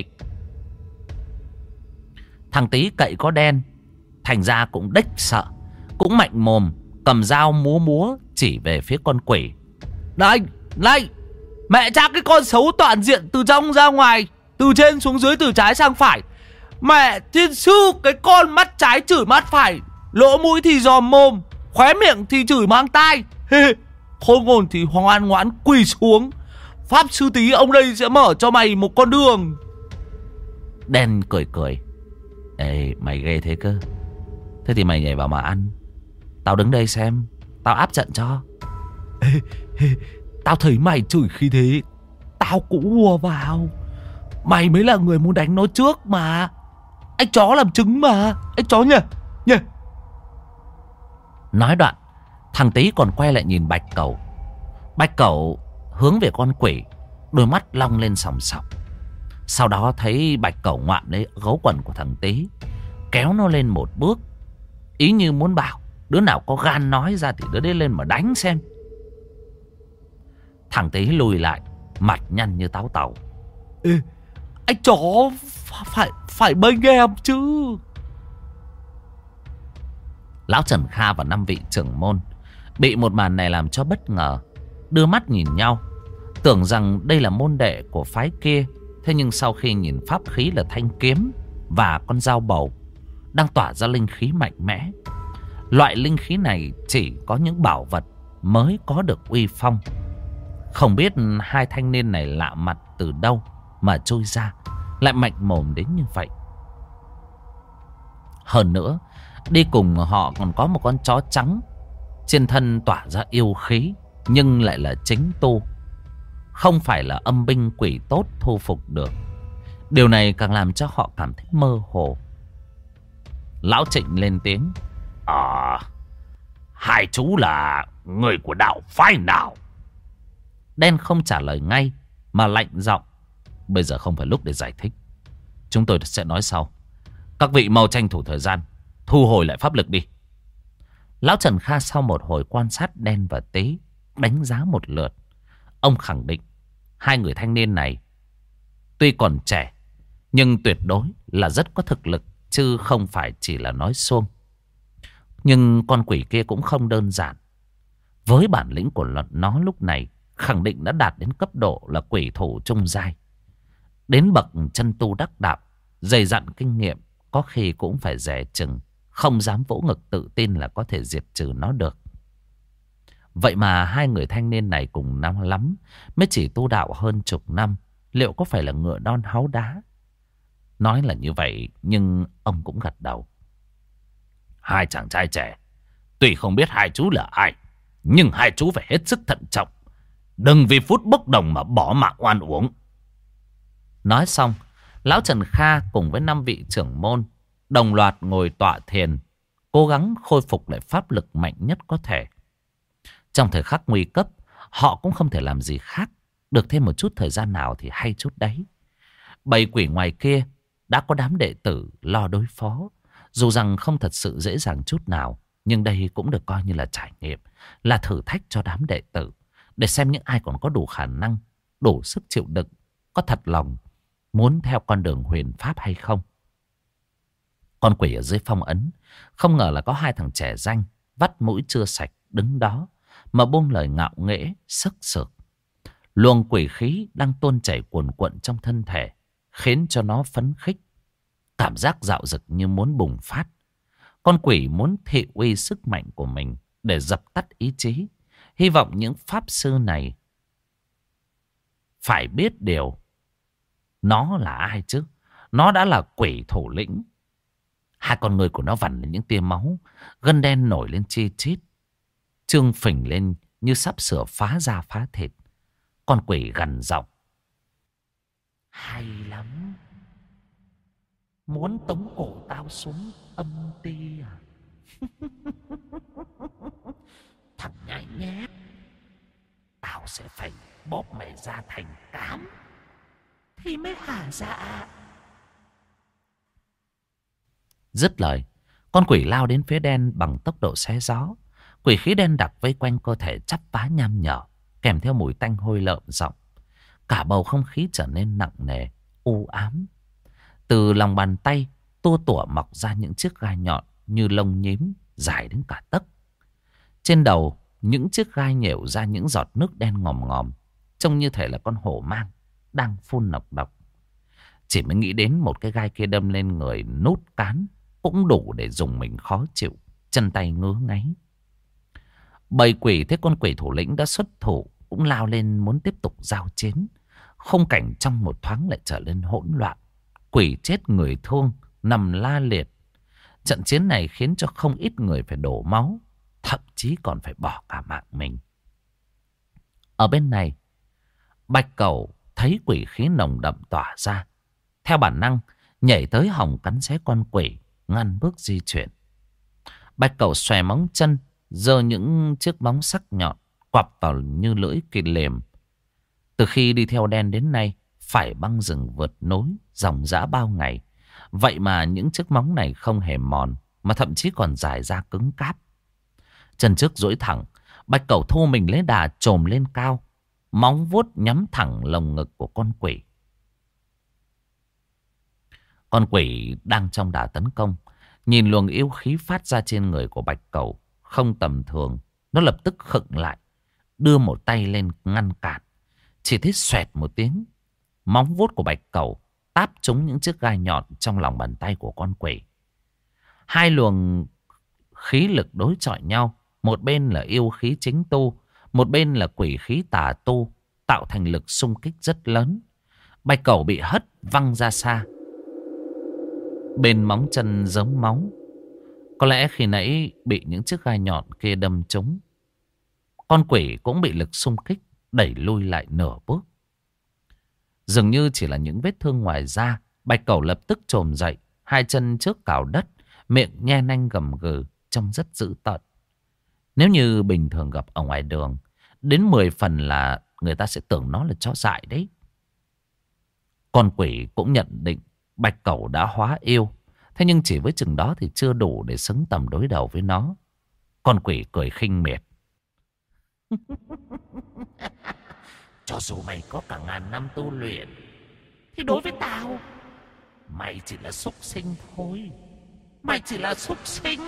Thằng Tý cậy có Đen, thành ra cũng đếch sợ, cũng mạnh mồm, cầm dao múa múa chỉ về phía con quỷ. Này, này, mẹ chắc cái con xấu toàn diện từ trong ra ngoài, từ trên xuống dưới, từ trái sang phải. Mẹ thiên sư, cái con mắt trái chửi mắt phải, lỗ mũi thì giòm mồm, khóe miệng thì chửi mang tai. Khôn ngôn thì ngoan ngoãn quỳ xuống. Pháp sư Tý ông đây sẽ mở cho mày một con đường. Đen cười cười. Ê, mày ghê thế cơ. Thế thì mày nhảy vào mà ăn. Tao đứng đây xem, tao áp trận cho. Ê, ê, tao thấy mày chửi khi thế, tao cũng hùa vào. Mày mới là người muốn đánh nó trước mà. Anh chó làm chứng mà. Anh chó nhỉ, nhỉ. Nói đoạn, thằng Tý còn quay lại nhìn Bạch Cẩu. Bạch Cẩu hướng về con quỷ, đôi mắt long lên sòng sòng. Sau đó thấy Bạch Cẩu ngoạm lấy gấu quần của thằng Tý, kéo nó lên một bước, ý như muốn bảo đứa nào có gan nói ra thì đứa đấy lên mà đánh xem. Thằng Tý lùi lại, mặt nhăn như táo tàu. Ê, anh chó phải phải bênh em chứ. Lão Trần Kha và năm vị trưởng môn bị một màn này làm cho bất ngờ, đưa mắt nhìn nhau, tưởng rằng đây là môn đệ của phái kia. Thế nhưng sau khi nhìn pháp khí là thanh kiếm và con dao bầu đang tỏa ra linh khí mạnh mẽ, loại linh khí này chỉ có những bảo vật mới có được uy phong. Không biết hai thanh niên này lạ mặt từ đâu mà trôi ra, lại mạnh mồm đến như vậy. Hơn nữa, đi cùng họ còn có một con chó trắng, trên thân tỏa ra yêu khí, nhưng lại là chính tu, không phải là âm binh quỷ tốt thu phục được. Điều này càng làm cho họ cảm thấy mơ hồ. Lão Trịnh lên tiếng. À, hai chú là người của đạo phái nào? Đen không trả lời ngay mà lạnh giọng. Bây giờ không phải lúc để giải thích, chúng tôi sẽ nói sau. Các vị mau tranh thủ thời gian, thu hồi lại pháp lực đi. Lão Trần Kha sau một hồi quan sát Đen và Tý, đánh giá một lượt, ông khẳng định hai người thanh niên này tuy còn trẻ nhưng tuyệt đối là rất có thực lực, chứ không phải chỉ là nói suông. Nhưng con quỷ kia cũng không đơn giản. Với bản lĩnh của nó lúc này, khẳng định đã đạt đến cấp độ là quỷ thủ trung giai, đến bậc chân tu đắc đạo, dày dặn kinh nghiệm, có khi cũng phải dè chừng, không dám vỗ ngực tự tin là có thể diệt trừ nó được. Vậy mà hai người thanh niên này cùng năm lắm mới chỉ tu đạo hơn chục năm, liệu có phải là ngựa non háu đá? Nói là như vậy, nhưng ông cũng gật đầu. Hai chàng trai trẻ, tuy không biết hai chú là ai, nhưng hai chú phải hết sức thận trọng, đừng vì phút bốc đồng mà bỏ mạng oan uổng. Nói xong, Lão Trần Kha cùng với năm vị trưởng môn đồng loạt ngồi tọa thiền, cố gắng khôi phục lại pháp lực mạnh nhất có thể. Trong thời khắc nguy cấp, họ cũng không thể làm gì khác, được thêm một chút thời gian nào thì hay chút đấy. Bầy quỷ ngoài kia đã có đám đệ tử lo đối phó, dù rằng không thật sự dễ dàng chút nào, nhưng đây cũng được coi như là trải nghiệm, là thử thách cho đám đệ tử, để xem những ai còn có đủ khả năng, đủ sức chịu đựng, có thật lòng muốn theo con đường huyền pháp hay không. Con quỷ ở dưới phong ấn, không ngờ là có hai thằng trẻ danh, vắt mũi chưa sạch đứng đó mà buông lời ngạo nghễ, sức sược. Luồng quỷ khí đang tuôn chảy cuồn cuộn trong thân thể, khiến cho nó phấn khích, cảm giác dạo dực như muốn bùng phát. Con quỷ muốn thị uy sức mạnh của mình để dập tắt ý chí. Hy vọng những pháp sư này phải biết điều. Nó là ai chứ? Nó đã là quỷ thủ lĩnh. Hai con người của nó vằn lên những tia máu, gân đen nổi lên chi chít, trương phình lên như sắp sửa phá da phá thịt. Con quỷ gằn giọng: hay lắm, muốn tống cổ tao xuống âm ti à? Thằng nhãi nhép, tao sẽ phải bóp mày ra thành cám thì mới hả dạ. Dứt lời, con quỷ lao đến phía đen bằng tốc độ xé gió. Quỷ khí đen đặc vây quanh cơ thể chắp vá nham nhở, kèm theo mùi tanh hôi lợm giọng. Cả bầu không khí trở nên nặng nề, u ám. Từ lòng bàn tay tua tủa mọc ra những chiếc gai nhọn như lông nhím dài đến cả tấc. Trên đầu những chiếc gai nhểu ra những giọt nước đen ngòm ngòm, trông như thể là con hổ mang đang phun nọc độc. Chỉ mới nghĩ đến một cái gai kia đâm lên người nút cán cũng đủ để dùng mình khó chịu, chân tay ngứa ngáy. Bầy quỷ thấy con quỷ thủ lĩnh đã xuất thủ cũng lao lên muốn tiếp tục giao chiến. Khung cảnh trong một thoáng lại trở nên hỗn loạn. Quỷ chết người thương nằm la liệt. Trận chiến này khiến cho không ít người phải đổ máu, thậm chí còn phải bỏ cả mạng mình. Ở bên này, Bạch Cẩu thấy quỷ khí nồng đậm tỏa ra, theo bản năng nhảy tới hòng cắn xé con quỷ, ngăn bước di chuyển. Bạch Cẩu xòe móng chân, giơ những chiếc móng sắc nhọn quặp vào như lưỡi kỳ liềm. Từ khi đi theo đen đến nay, phải băng rừng vượt núi dòng dã bao ngày, vậy mà những chiếc móng này không hề mòn, mà thậm chí còn dài ra cứng cáp. Chân trước duỗi thẳng, Bạch Cẩu thu mình lấy đà chồm lên cao, móng vuốt nhắm thẳng lồng ngực của con quỷ. Con quỷ đang trong đà tấn công, nhìn luồng yêu khí phát ra trên người của Bạch Cẩu không tầm thường, nó lập tức khựng lại, đưa một tay lên ngăn cản. Chỉ thấy xoẹt một tiếng, móng vuốt của Bạch Cẩu táp trúng những chiếc gai nhọn trong lòng bàn tay của con quỷ. Hai luồng khí lực đối chọi nhau, một bên là yêu khí chính tu, một bên là quỷ khí tà tu, tạo thành lực xung kích rất lớn. Bạch Cẩu bị hất văng ra xa, bên móng chân rớm máu. Có lẽ khi nãy bị những chiếc gai nhọn kia đâm trúng. Con quỷ cũng bị lực xung kích đẩy lui lại nửa bước. Dường như chỉ là những vết thương ngoài da. Bạch Cẩu lập tức chồm dậy, hai chân trước cào đất, miệng nhe nanh gầm gừ, trông rất dữ tợn. Nếu như bình thường gặp ở ngoài đường, đến mười phần là người ta sẽ tưởng nó là chó dại đấy. Con quỷ cũng nhận định Bạch Cẩu đã hóa yêu, thế nhưng chỉ với chừng đó thì chưa đủ để xứng tầm đối đầu với nó. Con quỷ cười khinh miệt: cho dù mày có cả ngàn năm tu luyện, thì đối với tao, mày chỉ là súc sinh thôi. Mày chỉ là súc sinh.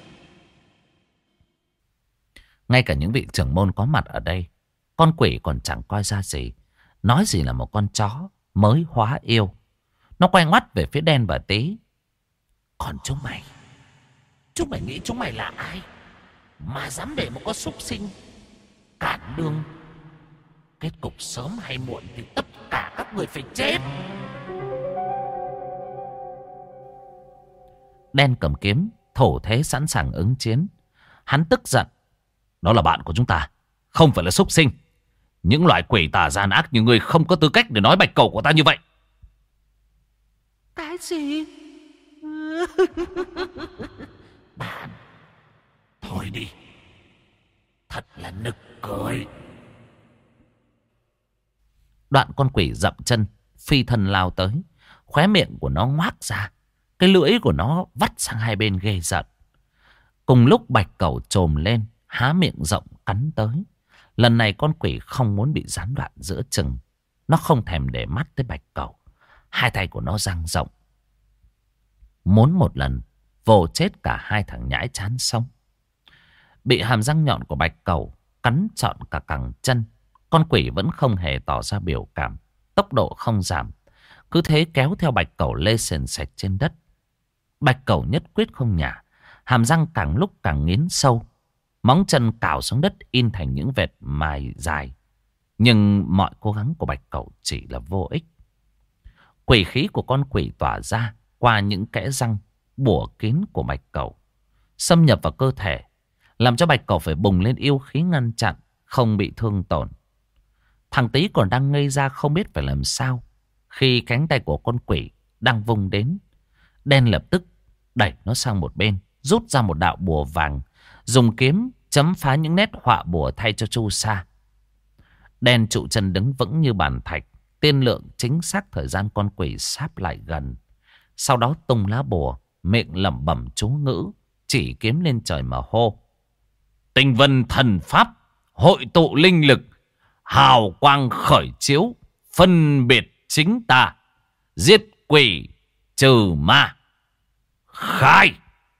Ngay cả những vị trưởng môn có mặt ở đây, con quỷ còn chẳng coi ra gì, nói gì là một con chó mới hóa yêu. Nó quay ngoắt về phía đen và tí: còn chúng mày, chúng mày nghĩ chúng mày là ai mà dám để một con súc sinh cản đường? Kết cục sớm hay muộn thì tất cả các người phải chết. Đen cầm kiếm thổ thế sẵn sàng ứng chiến. Hắn tức giận: đó là bạn của chúng ta, không phải là súc sinh. Những loại quỷ tà gian ác như ngươi không có tư cách để nói Bạch Cẩu của ta như vậy. Cái gì? Bạn, thôi đi, thật là nực cười. Đoạn con quỷ dậm chân, phi thân lao tới. Khóe miệng của nó ngoác ra, cái lưỡi của nó vắt sang hai bên ghê giận. Cùng lúc Bạch Cẩu trồm lên, há miệng rộng cắn tới. Lần này con quỷ không muốn bị gián đoạn giữa chừng. Nó không thèm để mắt tới Bạch Cẩu. Hai tay của nó dang rộng, muốn một lần vồ chết cả hai thằng nhãi chán sống. Bị hàm răng nhọn của Bạch Cẩu cắn trọn cả cẳng chân, con quỷ vẫn không hề tỏ ra biểu cảm, tốc độ không giảm, cứ thế kéo theo Bạch Cẩu lê sền sệt trên đất. Bạch Cẩu nhất quyết không nhả, hàm răng càng lúc càng nghiến sâu, Móng chân cào xuống đất in thành những vệt mài dài. Nhưng mọi cố gắng của Bạch Cẩu chỉ là vô ích. Quỷ khí của con quỷ tỏa ra qua những kẽ răng bủa kín của Bạch Cẩu, xâm nhập vào cơ thể, làm cho Bạch Cẩu phải bùng lên yêu khí ngăn chặn, không bị thương tổn. Thằng Tý còn đang ngây ra không biết phải làm sao, khi cánh tay của con quỷ đang vung đến, Đen lập tức đẩy nó sang một bên, rút ra một đạo bùa vàng, dùng kiếm chấm phá những nét họa bùa thay cho chu sa. Đen trụ chân đứng vững như bàn thạch, tiên lượng chính xác thời gian con quỷ sáp lại gần. Sau đó tung lá bùa, miệng lẩm bẩm chú ngữ, chỉ kiếm lên trời mà hô: Tinh vân thần pháp, hội tụ linh lực, hào quang khởi chiếu, phân biệt chính tà, giết quỷ trừ ma, khai!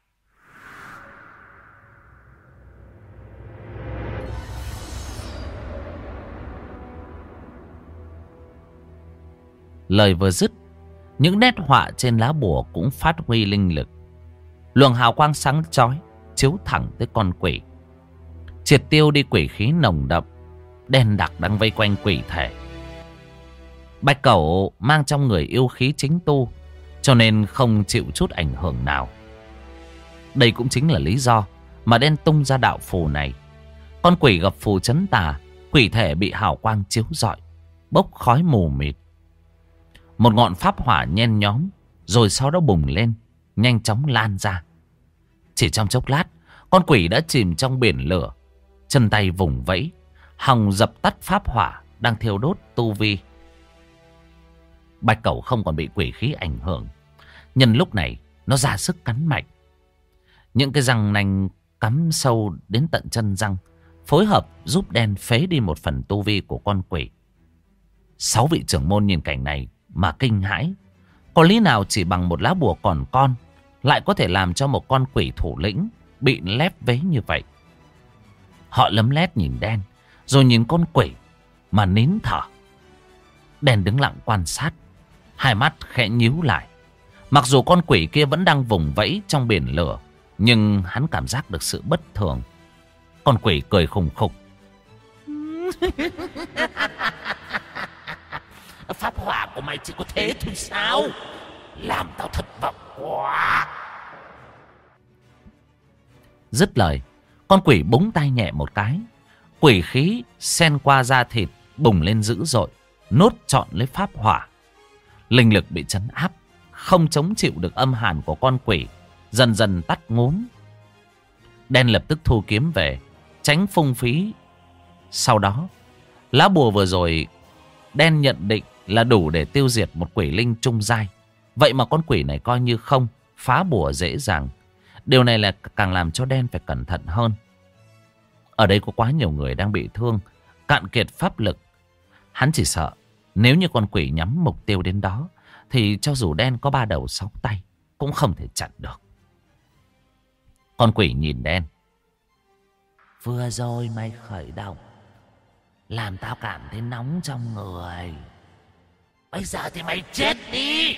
Lời vừa dứt, những nét họa trên lá bùa cũng phát huy linh lực. Luồng hào quang sáng chói chiếu thẳng tới con quỷ, triệt tiêu đi quỷ khí nồng đậm đen đặc đang vây quanh quỷ thể. Bạch Cẩu mang trong người yêu khí chính tu, cho nên không chịu chút ảnh hưởng nào. Đây cũng chính là lý do mà Đen tung ra đạo phù này. Con quỷ gặp phù trấn tà, quỷ thể bị hào quang chiếu rọi, bốc khói mù mịt. Một ngọn pháp hỏa nhen nhóm rồi sau đó bùng lên, nhanh chóng lan ra. Chỉ trong chốc lát, con quỷ đã chìm trong biển lửa, chân tay vùng vẫy, hòng dập tắt pháp hỏa đang thiêu đốt tu vi. Bạch Cẩu không còn bị quỷ khí ảnh hưởng. Nhân lúc này, nó ra sức cắn mạnh. Những cái răng nanh cắm sâu đến tận chân răng, phối hợp giúp Đen phế đi một phần tu vi của con quỷ. Sáu vị trưởng môn nhìn cảnh này mà kinh hãi. Có lý nào chỉ bằng một lá bùa còn con lại có thể làm cho một con quỷ thủ lĩnh bị lép vế như vậy? Họ lấm lét nhìn Đen, rồi nhìn con quỷ mà nín thở. Đen đứng lặng quan sát, hai mắt khẽ nhíu lại. Mặc dù con quỷ kia vẫn đang vùng vẫy trong biển lửa, nhưng hắn cảm giác được sự bất thường. Con quỷ cười khùng khục. Pháp hỏa của mày chỉ có thế thôi sao? Làm tao thất vọng quá. Dứt lời, con quỷ búng tay nhẹ một cái. Quỷ khí xen qua da thịt bùng lên dữ dội, nốt trọn lấy pháp hỏa. Linh lực bị trấn áp, không chống chịu được âm hàn của con quỷ, dần dần tắt ngúm. Đen lập tức thu kiếm về, tránh phung phí. Sau đó, lá bùa vừa rồi Đen nhận định là đủ để tiêu diệt một quỷ linh trung giai. Vậy mà con quỷ này coi như không, phá bùa dễ dàng. Điều này là càng làm cho Đen phải cẩn thận hơn. Ở đây có quá nhiều người đang bị thương, cạn kiệt pháp lực. Hắn chỉ sợ nếu như con quỷ nhắm mục tiêu đến đó, thì cho dù Đen có ba đầu sáu tay cũng không thể chặn được. Con quỷ nhìn Đen. Vừa rồi mày khởi động, làm tao cảm thấy nóng trong người. Bây giờ thì mày chết đi.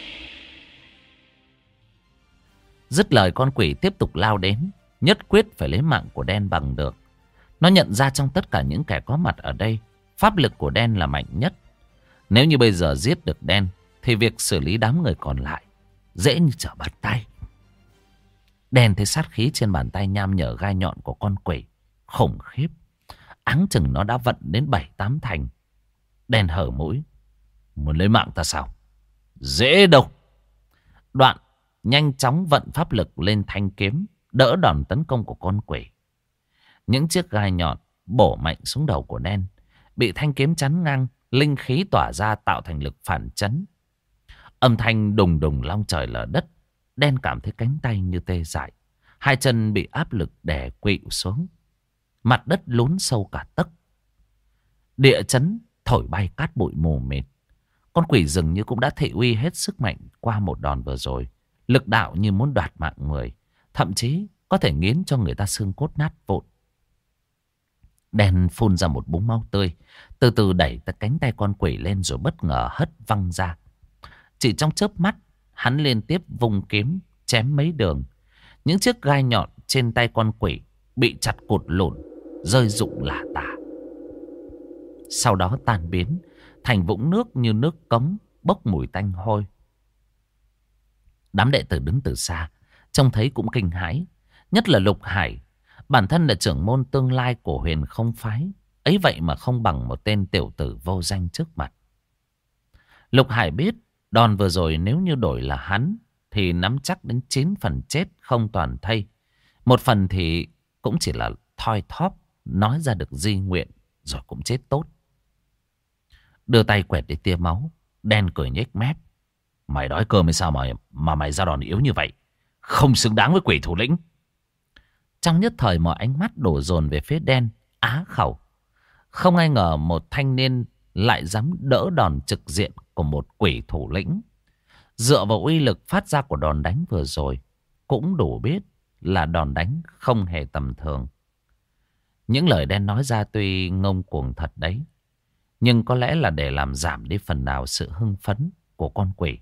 Dứt lời, con quỷ tiếp tục lao đến, nhất quyết phải lấy mạng của Đen bằng được. Nó nhận ra trong tất cả những kẻ có mặt ở đây, pháp lực của Đen là mạnh nhất. Nếu như bây giờ giết được Đen, thì việc xử lý đám người còn lại dễ như trở bàn tay. Đen thấy sát khí trên bàn tay nham nhở gai nhọn của con quỷ khủng khiếp, áng chừng nó đã vận đến bảy tám thành. Đen hở mũi. Muốn lấy mạng ta sao? Dễ đâu. Đoạn nhanh chóng vận pháp lực lên thanh kiếm, đỡ đòn tấn công của con quỷ. Những chiếc gai nhọn bổ mạnh xuống đầu của Đen, bị thanh kiếm chắn ngang, linh khí tỏa ra tạo thành lực phản chấn. Âm thanh đùng đùng long trời lở đất. Đen cảm thấy cánh tay như tê dại, hai chân bị áp lực đè quỵu xuống. Mặt đất lún sâu cả tấc. Địa chấn thổi bay cát bụi mù mịt. Con quỷ dường như cũng đã thị uy hết sức mạnh qua một đòn vừa rồi. Lực đạo như muốn đoạt mạng người, thậm chí có thể nghiến cho người ta xương cốt nát vụn. Đen phun ra một búng máu tươi, từ từ đẩy cánh tay con quỷ lên rồi bất ngờ hất văng ra. Chỉ trong chớp mắt, hắn liên tiếp vung kiếm chém mấy đường. Những chiếc gai nhọn trên tay con quỷ bị chặt cụt lủn, rơi rụng lả tả. Sau đó tan biến thành vũng nước như nước cống, bốc mùi tanh hôi. Đám đệ tử đứng từ xa, trông thấy cũng kinh hãi. Nhất là Lục Hải, bản thân là trưởng môn tương lai của Huyền Không Phái, ấy vậy mà không bằng một tên tiểu tử vô danh trước mặt. Lục Hải biết đòn vừa rồi nếu như đổi là hắn thì nắm chắc đến chín phần chết không toàn thây. Một phần thì cũng chỉ là thoi thóp, nói ra được di nguyện rồi cũng chết tốt. Đưa tay quẹt để tia máu, đen cười nhếch mép. Mày đói cơm hay sao mà mà mày ra đòn yếu như vậy? Không xứng đáng với quỷ thủ lĩnh. Trong nhất thời mọi ánh mắt đổ dồn về phía đen, á khẩu. Không ai ngờ một thanh niên lại dám đỡ đòn trực diện của một quỷ thủ lĩnh. Dựa vào uy lực phát ra của đòn đánh vừa rồi, cũng đủ biết là đòn đánh không hề tầm thường. Những lời đen nói ra tuy ngông cuồng thật đấy, nhưng có lẽ là để làm giảm đi phần nào sự hưng phấn của con quỷ.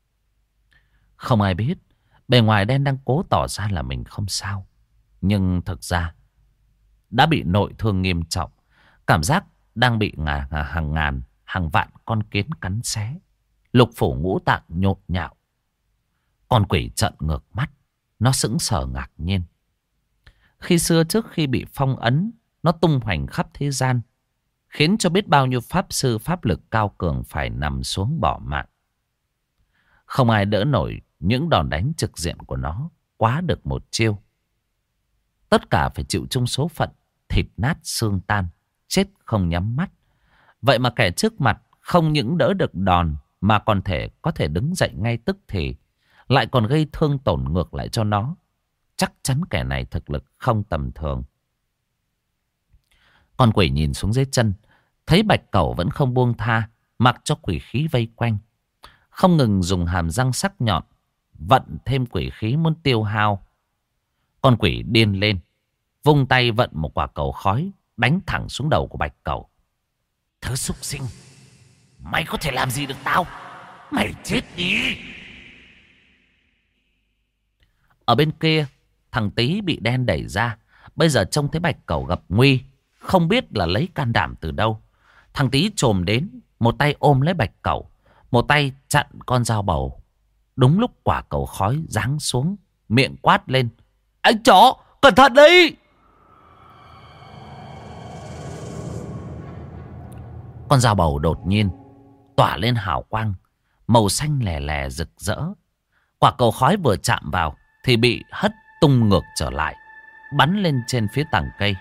Không ai biết bề ngoài đen đang cố tỏ ra là mình không sao, nhưng thực ra đã bị nội thương nghiêm trọng. Cảm giác đang bị ngà, ngà, hàng ngàn, hàng vạn con kiến cắn xé. Lục phủ ngũ tạng nhột nhạo. Con quỷ trợn ngược mắt, nó sững sờ ngạc nhiên. Khi xưa trước khi bị phong ấn, nó tung hoành khắp thế gian, khiến cho biết bao nhiêu pháp sư pháp lực cao cường phải nằm xuống bỏ mạng. Không ai đỡ nổi những đòn đánh trực diện của nó quá được một chiêu. Tất cả phải chịu chung số phận, thịt nát xương tan, chết không nhắm mắt. Vậy mà kẻ trước mặt không những đỡ được đòn mà còn thể có thể đứng dậy ngay tức thì, lại còn gây thương tổn ngược lại cho nó. Chắc chắn kẻ này thực lực không tầm thường. Con quỷ nhìn xuống dưới chân, thấy Bạch Cẩu vẫn không buông tha, mặc cho quỷ khí vây quanh, không ngừng dùng hàm răng sắc nhọn vận thêm quỷ khí muốn tiêu hao. Con quỷ điên lên, vung tay vận một quả cầu khói đánh thẳng xuống đầu của Bạch Cẩu. Thứ súc sinh, mày có thể làm gì được tao? Mày chết đi! Ở bên kia, thằng Tý bị đen đẩy ra. Bây giờ trông thấy Bạch Cẩu gặp nguy, không biết là lấy can đảm từ đâu. Thằng Tý chồm đến, một tay ôm lấy Bạch Cẩu, một tay chặn con dao bầu. Đúng lúc quả cầu khói giáng xuống, miệng quát lên: Anh chó, cẩn thận đấy! Con dao bầu đột nhiên tỏa lên hào quang, màu xanh lè lè rực rỡ. Quả cầu khói vừa chạm vào thì bị hất tung ngược trở lại, bắn lên trên phía tàng cây.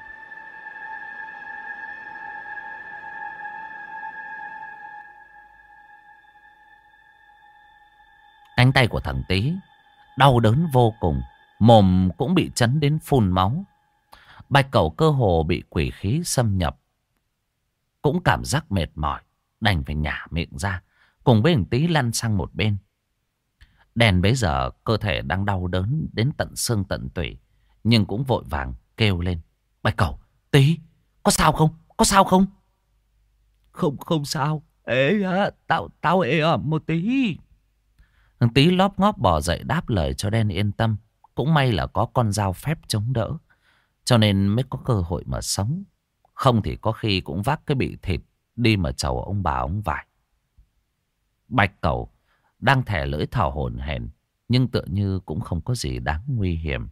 Cánh tay của thằng Tý đau đớn vô cùng, mồm cũng bị chấn đến phun máu. Bạch Cẩu cơ hồ bị quỷ khí xâm nhập, cũng cảm giác mệt mỏi, đành phải nhả miệng ra, cùng với thằng Tý lăn sang một bên. Đèn bấy giờ cơ thể đang đau đớn đến tận xương tận tủy, nhưng cũng vội vàng kêu lên: Bạch Cẩu, Tý, có sao không? Có sao không? Không, không sao. Ê à, tao, tao ê à, một tí. Thằng Tý lóp ngóp bò dậy đáp lời cho đen yên tâm. Cũng may là có con dao phép chống đỡ, cho nên mới có cơ hội mà sống. Không thì có khi cũng vác cái bị thịt đi mà chầu ông bà ông vải. Bạch Cẩu đang thẻ lưỡi thở hổn hển, nhưng tựa như cũng không có gì đáng nguy hiểm.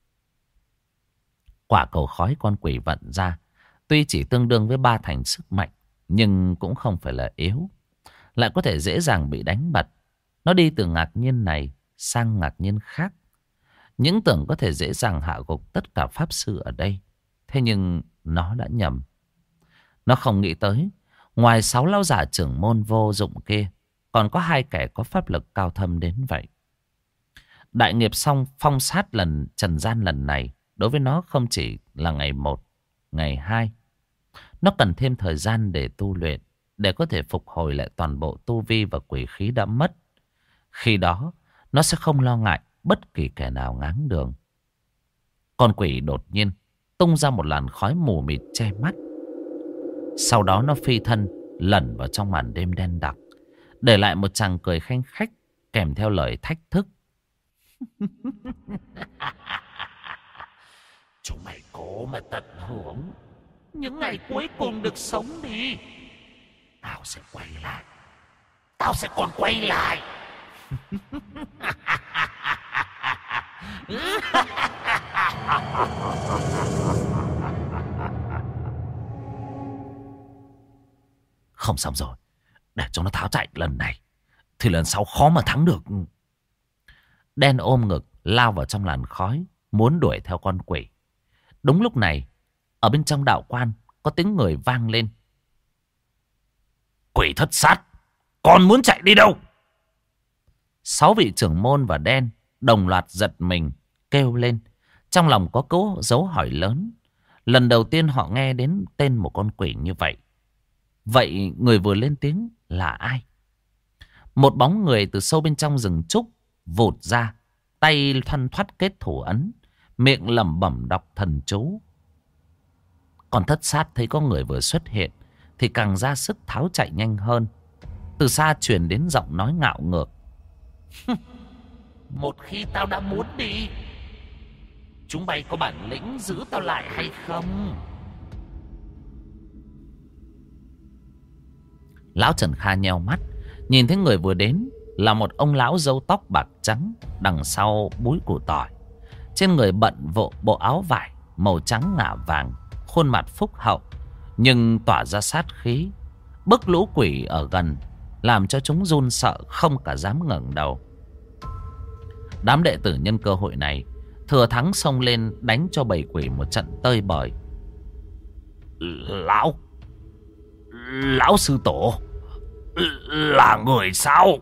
Quả cầu khói con quỷ vận ra tuy chỉ tương đương với ba thành sức mạnh, nhưng cũng không phải là yếu, lại có thể dễ dàng bị đánh bật. Nó đi từ ngạc nhiên này sang ngạc nhiên khác, những tưởng có thể dễ dàng hạ gục tất cả pháp sư ở đây. Thế nhưng nó đã nhầm. Nó không nghĩ tới, ngoài sáu lão giả trưởng môn vô dụng kia, còn có hai kẻ có pháp lực cao thâm đến vậy. Đại nghiệp xong phong sát lần trần gian lần này, đối với nó không chỉ là ngày một, ngày hai. Nó cần thêm thời gian để tu luyện, để có thể phục hồi lại toàn bộ tu vi và quỷ khí đã mất. Khi đó, nó sẽ không lo ngại bất kỳ kẻ nào ngáng đường. Con quỷ đột nhiên tung ra một làn khói mù mịt che mắt. Sau đó nó phi thân lẩn vào trong màn đêm đen đặc, để lại một chàng cười khanh khách kèm theo lời thách thức. Chúng mày cố mà tận hưởng những ngày cuối cùng được sống đi. Tao sẽ quay lại. Tao sẽ còn quay lại. Không xong rồi. Để cho nó tháo chạy lần này thì lần sau khó mà thắng được. Đen ôm ngực lao vào trong làn khói, muốn đuổi theo con quỷ. Đúng lúc này, ở bên trong đạo quan có tiếng người vang lên. Quỷ thất sát, còn muốn chạy đi đâu? Sáu vị trưởng môn và Đen đồng loạt giật mình kêu lên. Trong lòng có cố dấu hỏi lớn. Lần đầu tiên họ nghe đến tên một con quỷ như vậy. Vậy người vừa lên tiếng là ai? Một bóng người từ sâu bên trong rừng trúc vụt ra, tay thoăn thoắt kết thủ ấn, miệng lẩm bẩm đọc thần chú. Còn thất sát thấy có người vừa xuất hiện thì càng ra sức tháo chạy nhanh hơn. Từ xa truyền đến giọng nói ngạo ngược. Một khi tao đã muốn đi, chúng mày có bản lĩnh giữ tao lại hay không? Lão Trần Kha nheo mắt, nhìn thấy người vừa đến là một ông lão râu tóc bạc trắng, đằng sau búi củ tỏi. Trên người bận vộ bộ áo vải màu trắng ngả vàng, khuôn mặt phúc hậu nhưng tỏa ra sát khí. Bức lũ quỷ ở gần làm cho chúng run sợ không cả dám ngẩng đầu. Đám đệ tử nhân cơ hội này thừa thắng xông lên đánh cho bầy quỷ một trận tơi bời. Lão Lão sư tổ là người sao?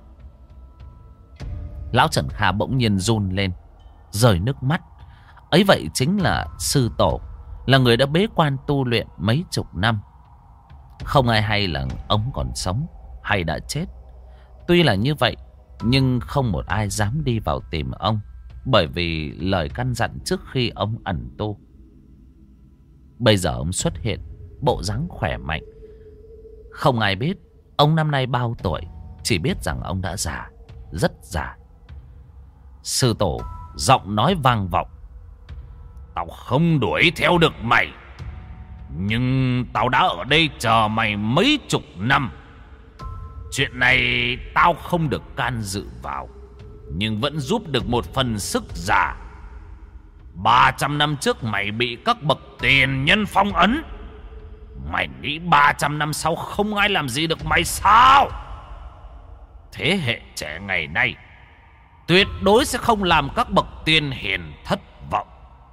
Lão Trần Kha bỗng nhiên run lên, rơi nước mắt. Ấy vậy chính là sư tổ, là người đã bế quan tu luyện mấy chục năm. Không ai hay là ông còn sống hay đã chết. Tuy là như vậy, nhưng không một ai dám đi vào tìm ông, bởi vì lời căn dặn trước khi ông ẩn tu. Bây giờ ông xuất hiện, bộ dáng khỏe mạnh. Không ai biết ông năm nay bao tuổi, chỉ biết rằng ông đã già, rất già. Sư tổ giọng nói vang vọng. Tao không đuổi theo được mày, nhưng tao đã ở đây chờ mày mấy chục năm. Chuyện này tao không được can dự vào, nhưng vẫn giúp được một phần sức giả. Ba trăm năm trước mày bị các bậc tiền nhân phong ấn. Mày nghĩ ba trăm năm sau không ai làm gì được mày sao? Thế hệ trẻ ngày nay tuyệt đối sẽ không làm các bậc tiên hiền thất vọng.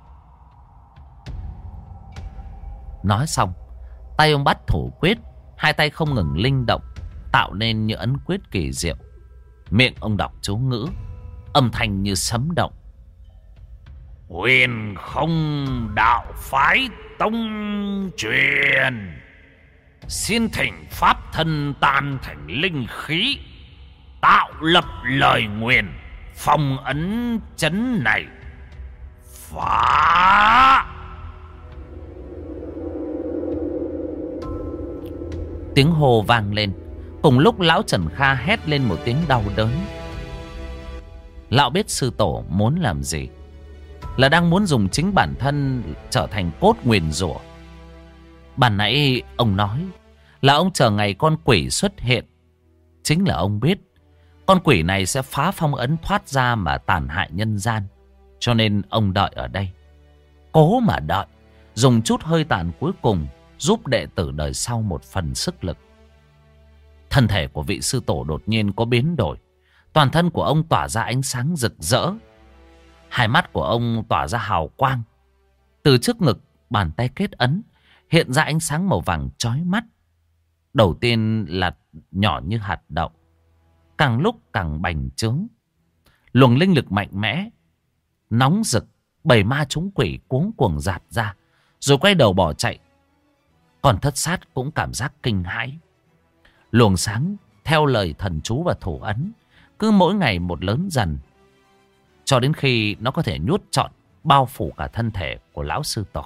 Nói xong, tay ông bắt thủ quyết, hai tay không ngừng linh động, tạo nên như ấn quyết kỳ diệu. Miệng ông đọc chú ngữ, âm thanh như sấm động. Huyền không đạo phái tông truyền, xin thỉnh pháp thân tan thành linh khí, tạo lập lời nguyền phong ấn chấn này. Phá! Tiếng hô vang lên. Cùng lúc lão Trần Kha hét lên một tiếng đau đớn. Lão biết sư tổ muốn làm gì, là đang muốn dùng chính bản thân trở thành cốt nguyền rủa. Bản nãy ông nói là ông chờ ngày con quỷ xuất hiện. Chính là ông biết con quỷ này sẽ phá phong ấn thoát ra mà tàn hại nhân gian. Cho nên ông đợi ở đây, cố mà đợi, dùng chút hơi tàn cuối cùng giúp đệ tử đời sau một phần sức lực. Thân thể của vị sư tổ đột nhiên có biến đổi. Toàn thân của ông tỏa ra ánh sáng rực rỡ. Hai mắt của ông tỏa ra hào quang. Từ trước ngực, bàn tay kết ấn hiện ra ánh sáng màu vàng chói mắt. Đầu tiên là nhỏ như hạt đậu, càng lúc càng bành trướng. Luồng linh lực mạnh mẽ, nóng rực. Bảy ma chúng quỷ cuống cuồng dạt ra, rồi quay đầu bỏ chạy. Còn thất sát cũng cảm giác kinh hãi. Luồng sáng theo lời thần chú và thủ ấn cứ mỗi ngày một lớn dần, cho đến khi nó có thể nhốt trọn, bao phủ cả thân thể của lão sư tổ.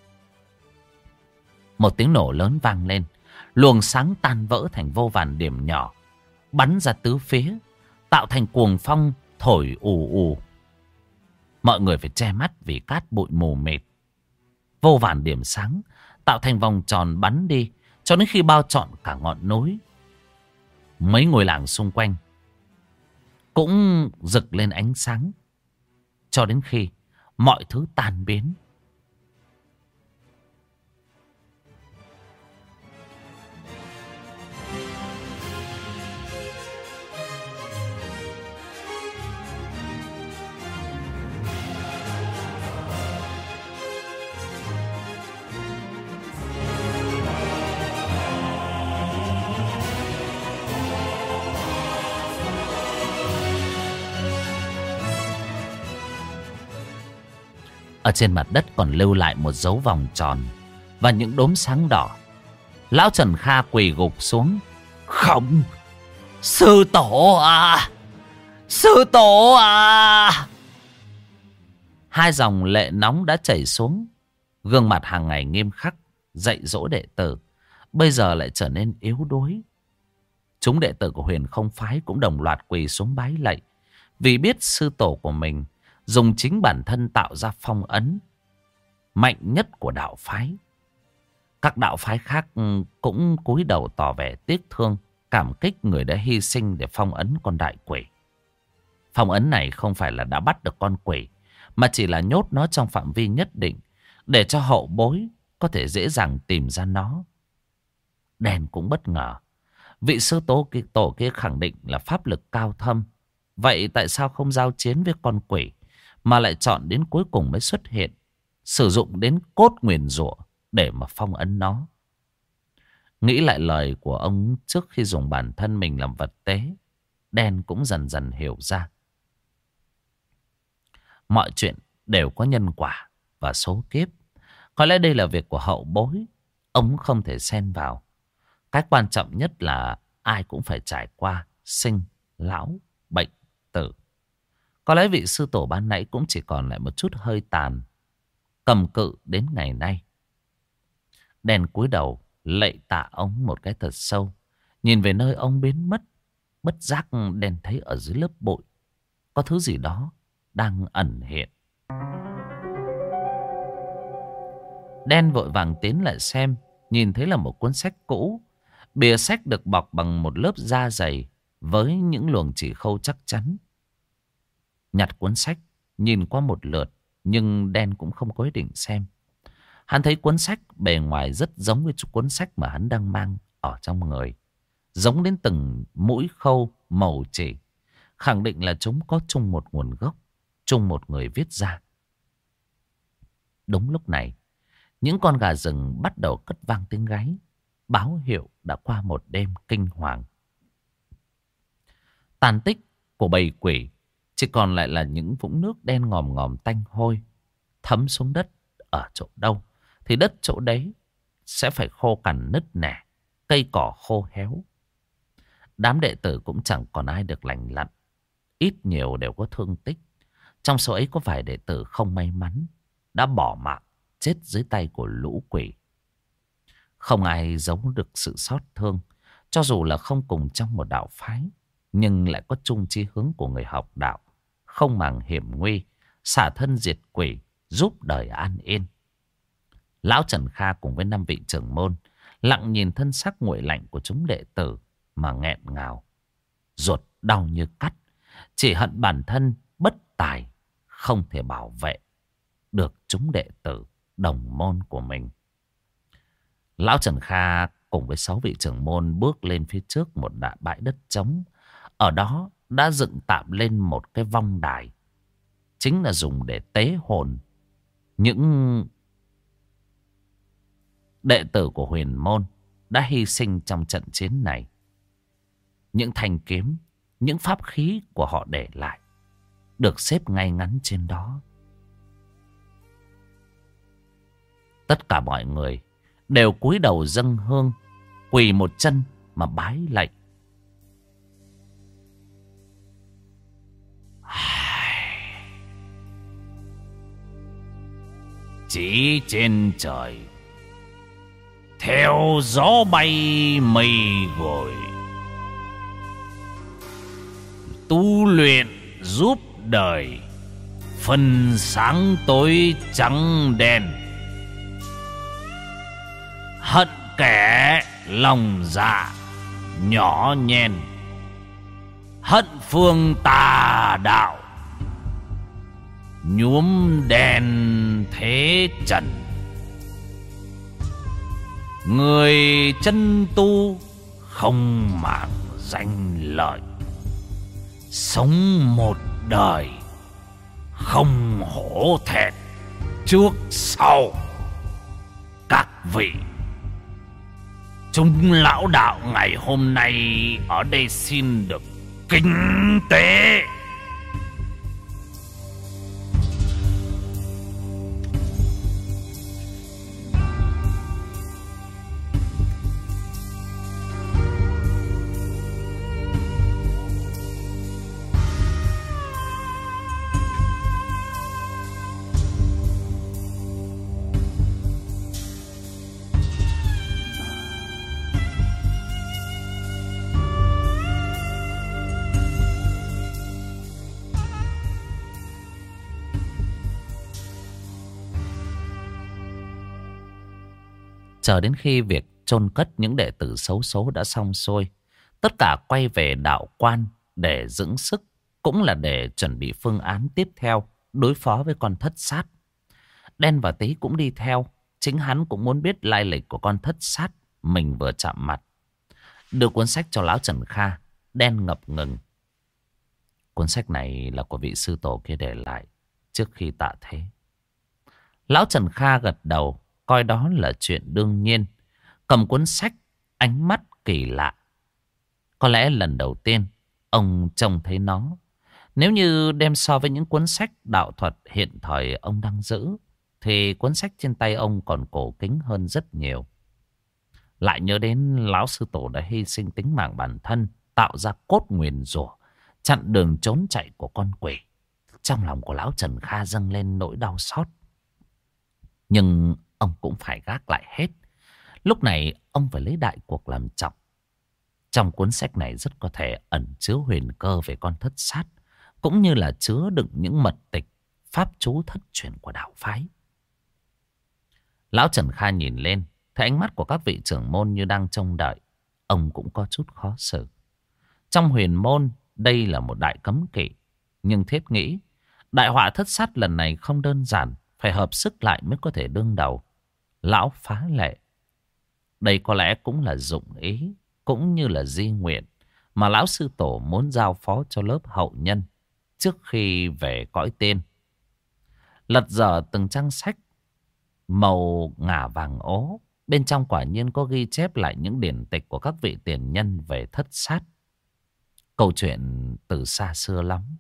Một tiếng nổ lớn vang lên. Luồng sáng tan vỡ thành vô vàn điểm nhỏ, bắn ra tứ phía, tạo thành cuồng phong thổi ù ù. Mọi người phải che mắt vì cát bụi mù mịt. vô vàn điểm sáng tạo thành vòng tròn bắn đi cho đến khi bao trọn cả ngọn núi. Mấy ngôi làng xung quanh cũng rực lên ánh sáng cho đến khi mọi thứ tan biến. Ở trên mặt đất còn lưu lại một dấu vòng tròn và những đốm sáng đỏ. Lão Trần Kha quỳ gục xuống. Không! Sư tổ à! Sư tổ à! Hai dòng lệ nóng đã chảy xuống. Gương mặt hàng ngày nghiêm khắc dạy dỗ đệ tử bây giờ lại trở nên yếu đuối. Chúng đệ tử của Huyền Không Phái cũng đồng loạt quỳ xuống bái lạy, vì biết sư tổ của mình dùng chính bản thân tạo ra phong ấn mạnh nhất của đạo phái. Các đạo phái khác cũng cúi đầu tỏ vẻ tiếc thương, cảm kích người đã hy sinh để phong ấn con đại quỷ. Phong ấn này không phải là đã bắt được con quỷ, mà chỉ là nhốt nó trong phạm vi nhất định để cho hậu bối có thể dễ dàng tìm ra nó. Đen cũng bất ngờ. Vị sư tổ kia, tổ kia khẳng định là pháp lực cao thâm. Vậy tại sao không giao chiến với con quỷ mà lại chọn đến cuối cùng mới xuất hiện, sử dụng đến cốt nguyền rủa để mà phong ấn nó? Nghĩ lại lời của ông trước khi dùng bản thân mình làm vật tế, Đen cũng dần dần hiểu ra. Mọi chuyện đều có nhân quả và số kiếp. Có lẽ đây là việc của hậu bối, ông không thể xen vào. Cái quan trọng nhất là ai cũng phải trải qua sinh, lão, bệnh, tử. Có lẽ vị sư tổ ban nãy cũng chỉ còn lại một chút hơi tàn, cầm cự đến ngày nay. Đen cúi đầu lạy tạ ông một cái thật sâu, nhìn về nơi ông biến mất. Bất giác Đen thấy ở dưới lớp bụi có thứ gì đó đang ẩn hiện. Đen vội vàng tiến lại xem, nhìn thấy là một cuốn sách cũ. Bìa sách được bọc bằng một lớp da dày với những luồng chỉ khâu chắc chắn. Nhặt cuốn sách, nhìn qua một lượt, nhưng Đen cũng không có ý định xem. Hắn thấy cuốn sách bề ngoài rất giống với cuốn sách mà hắn đang mang ở trong người. Giống đến từng mũi khâu màu chỉ. Khẳng định là chúng có chung một nguồn gốc, chung một người viết ra. Đúng lúc này, những con gà rừng bắt đầu cất vang tiếng gáy, báo hiệu đã qua một đêm kinh hoàng. Tàn tích của bầy quỷ chỉ còn lại là những vũng nước đen ngòm ngòm tanh hôi, thấm xuống đất ở chỗ đâu thì đất chỗ đấy sẽ phải khô cằn nứt nẻ, cây cỏ khô héo. Đám đệ tử cũng chẳng còn ai được lành lặn, ít nhiều đều có thương tích. Trong số ấy có vài đệ tử không may mắn đã bỏ mạng chết dưới tay của lũ quỷ. Không ai giấu được sự xót thương, cho dù là không cùng trong một đạo phái, nhưng lại có chung chí hướng của người học đạo, không màng hiểm nguy, xả thân diệt quỷ, giúp đời an yên. Lão Trần Kha cùng với năm vị trưởng môn lặng nhìn thân sắc nguội lạnh của chúng đệ tử mà nghẹn ngào, ruột đau như cắt, chỉ hận bản thân bất tài, không thể bảo vệ được chúng đệ tử đồng môn của mình. Lão Trần Kha cùng với sáu vị trưởng môn bước lên phía trước một đại bãi đất trống. Ở đó đã dựng tạm lên một cái vong đài, chính là dùng để tế hồn những đệ tử của huyền môn đã hy sinh trong trận chiến này. Những thanh kiếm, những pháp khí của họ để lại được xếp ngay ngắn trên đó. Tất cả mọi người đều cúi đầu dâng hương, quỳ một chân mà bái lạy. Chỉ trên trời theo gió bay mây gội, tu luyện giúp đời phân sáng tối trắng đen. kẻ lòng dạ nhỏ nhen, hận phương tà đạo, nhuốm đèn thế trần. Người chân tu không màng danh lợi, sống một đời không hổ thẹn trước sau các vị. Chúng lão đạo ngày hôm nay ở đây xin được kính tế. Chờ đến khi việc chôn cất những đệ tử xấu số đã xong xuôi, tất cả quay về đạo quan để dưỡng sức, cũng là để chuẩn bị phương án tiếp theo đối phó với con thất sát. Đen và Tí cũng đi theo, chính hắn cũng muốn biết lai lịch của con thất sát mình vừa chạm mặt. Đưa cuốn sách cho lão Trần Kha, Đen ngập ngừng. Cuốn sách này là của vị sư tổ kia để lại trước khi tạ thế. Lão Trần Kha gật đầu, coi đó là chuyện đương nhiên. Cầm cuốn sách, ánh mắt kỳ lạ. Có lẽ lần đầu tiên ông trông thấy nó. Nếu như đem so với những cuốn sách đạo thuật hiện thời ông đang giữ, thì cuốn sách trên tay ông còn cổ kính hơn rất nhiều. Lại nhớ đến lão sư tổ đã hy sinh tính mạng bản thân, tạo ra cốt nguyền rủa, chặn đường trốn chạy của con quỷ. Trong lòng của lão Trần Kha dâng lên nỗi đau xót. Nhưng ông cũng phải gác lại hết. Lúc này ông phải lấy đại cuộc làm trọng. Trong cuốn sách này rất có thể ẩn chứa huyền cơ về con thất sát, cũng như là chứa đựng những mật tịch, pháp chú thất truyền của đạo phái. Lão Trần Kha nhìn lên, thấy ánh mắt của các vị trưởng môn như đang trông đợi. Ông cũng có chút khó xử. Trong huyền môn, đây là một đại cấm kỵ. Nhưng thiết nghĩ, đại họa thất sát lần này không đơn giản, phải hợp sức lại mới có thể đương đầu. Lão phá lệ. Đây có lẽ cũng là dụng ý, cũng như là di nguyện mà lão sư tổ muốn giao phó cho lớp hậu nhân trước khi về cõi tên. Lật dở từng trang sách màu ngả vàng ố, bên trong quả nhiên có ghi chép lại những điển tịch của các vị tiền nhân về thất sát. Câu chuyện từ xa xưa lắm.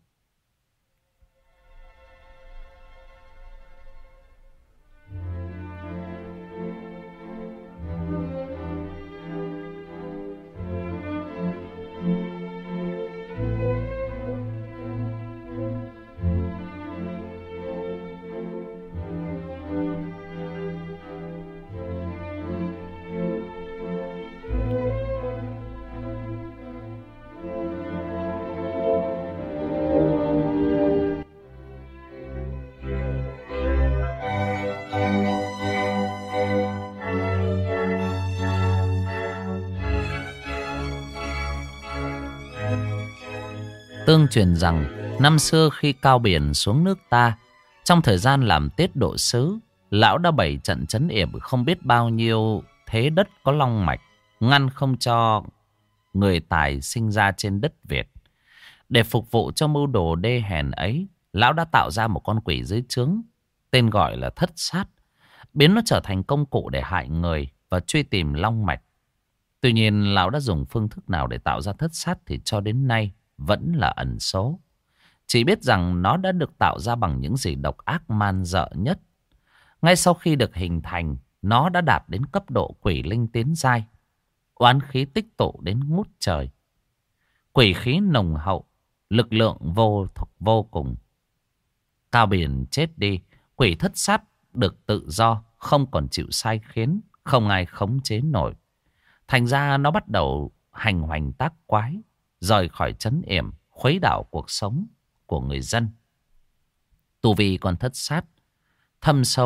Tương truyền rằng năm xưa khi Cao Biển xuống nước ta, trong thời gian làm tiết độ sứ, lão đã bày trận trấn yểm không biết bao nhiêu thế đất có long mạch, ngăn không cho người tài sinh ra trên đất Việt. Để phục vụ cho mưu đồ đê hèn ấy, lão đã tạo ra một con quỷ dưới trướng, tên gọi là thất sát, biến nó trở thành công cụ để hại người và truy tìm long mạch. Tuy nhiên, lão đã dùng phương thức nào để tạo ra thất sát thì cho đến nay vẫn là ẩn số. Chỉ biết rằng nó đã được tạo ra bằng những gì độc ác man dợ nhất. Ngay sau khi được hình thành, nó đã đạt đến cấp độ quỷ linh tiến giai. Oán khí tích tụ đến ngút trời. Quỷ khí nồng hậu, lực lượng vô thực vô cùng. Cao Biển chết đi, quỷ thất sát được tự do, không còn chịu sai khiến, không ai khống chế nổi. Thành ra nó bắt đầu hành hoành tác quái, rời khỏi trấn yểm, khuấy đảo cuộc sống của người dân. Tu vi còn thất sát thâm sâu,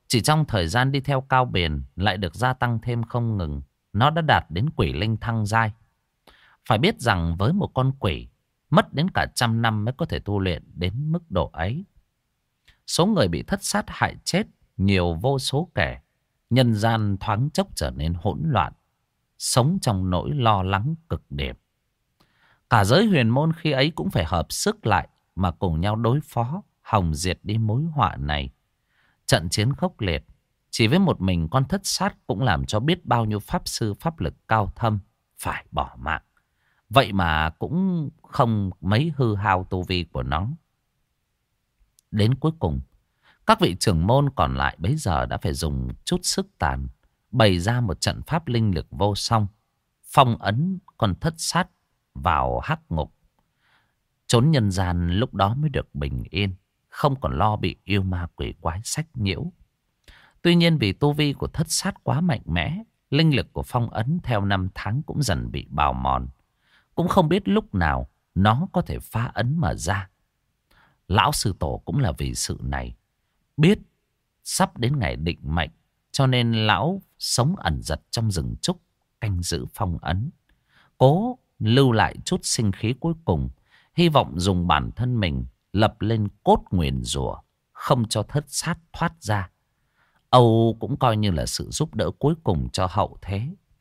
Chỉ trong thời gian đi theo Cao Biền lại được gia tăng thêm không ngừng. Nó đã đạt đến quỷ linh thăng giai. Phải biết rằng với một con quỷ, mất đến cả trăm năm mới có thể tu luyện đến mức độ ấy. Số người bị thất sát hại chết nhiều vô số kể. Nhân gian thoáng chốc trở nên hỗn loạn, sống trong nỗi lo lắng cực điểm. Cả giới huyền môn khi ấy cũng phải hợp sức lại mà cùng nhau đối phó, hòng diệt đi mối họa này. Trận chiến khốc liệt, chỉ với một mình con thất sát cũng làm cho biết bao nhiêu pháp sư pháp lực cao thâm phải bỏ mạng. Vậy mà cũng không mấy hư hao tu vi của nó. Đến cuối cùng, các vị trưởng môn còn lại bấy giờ đã phải dùng chút sức tàn, bày ra một trận pháp linh lực vô song, phong ấn con thất sát vào hắc ngục. Chốn nhân gian lúc đó mới được bình yên, không còn lo bị yêu ma quỷ quái sách nhiễu. Tuy nhiên vì tu vi của thất sát quá mạnh mẽ, linh lực của phong ấn theo năm tháng cũng dần bị bào mòn. Cũng không biết lúc nào nó có thể phá ấn mà ra. Lão sư tổ cũng là vì sự này, biết sắp đến ngày định mệnh, cho nên lão sống ẩn giật trong rừng trúc, canh giữ phong ấn, cố lưu lại chút sinh khí cuối cùng, hy vọng dùng bản thân mình lập lên cốt nguyền rủa, không cho thất sát thoát ra. Âu cũng coi như là sự giúp đỡ cuối cùng cho hậu thế.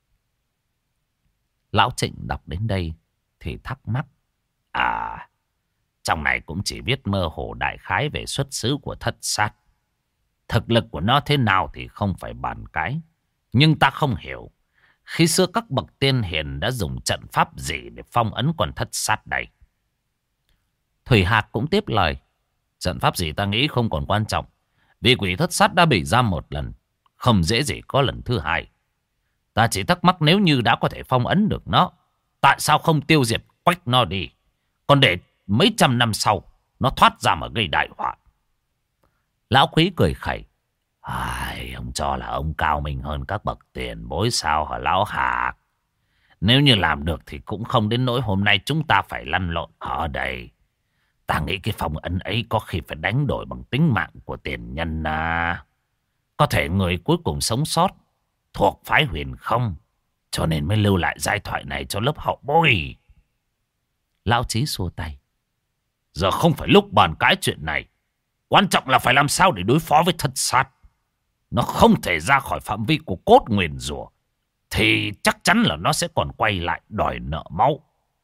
Lão Trịnh đọc đến đây thì thắc mắc. À, trong này cũng chỉ viết mơ hồ đại khái về xuất xứ của thất sát. Thực lực của nó thế nào thì không phải bàn cái. Nhưng ta không hiểu, khi xưa các bậc tiên hiền đã dùng trận pháp gì để phong ấn con thất sát đây? Thủy Hạc cũng tiếp lời. Trận pháp gì ta nghĩ không còn quan trọng. Vì quỷ thất sát đã bị giam một lần, không dễ gì có lần thứ hai. Ta chỉ thắc mắc nếu như đã có thể phong ấn được nó, tại sao không tiêu diệt quách nó đi, còn để mấy trăm năm sau nó thoát ra mà gây đại họa? Lão Quý cười khẩy. Ai, ông cho là ông cao mình hơn các bậc tiền bối sao hả lão Hạc? Nếu như làm được thì cũng không đến nỗi hôm nay chúng ta phải lăn lộn ở đây. Ta nghĩ cái phong ấn ấy có khi phải đánh đổi bằng tính mạng của tiền nhân à. Có thể người cuối cùng sống sót thuộc phái Huyền Không, cho nên mới lưu lại giai thoại này cho lớp hậu bối. Lão Chí xua tay. Giờ không phải lúc bàn cãi chuyện này. Quan trọng là phải làm sao để đối phó với thất sát. Nó không thể ra khỏi phạm vi của cốt nguyền rủa, thì chắc chắn là nó sẽ còn quay lại đòi nợ máu.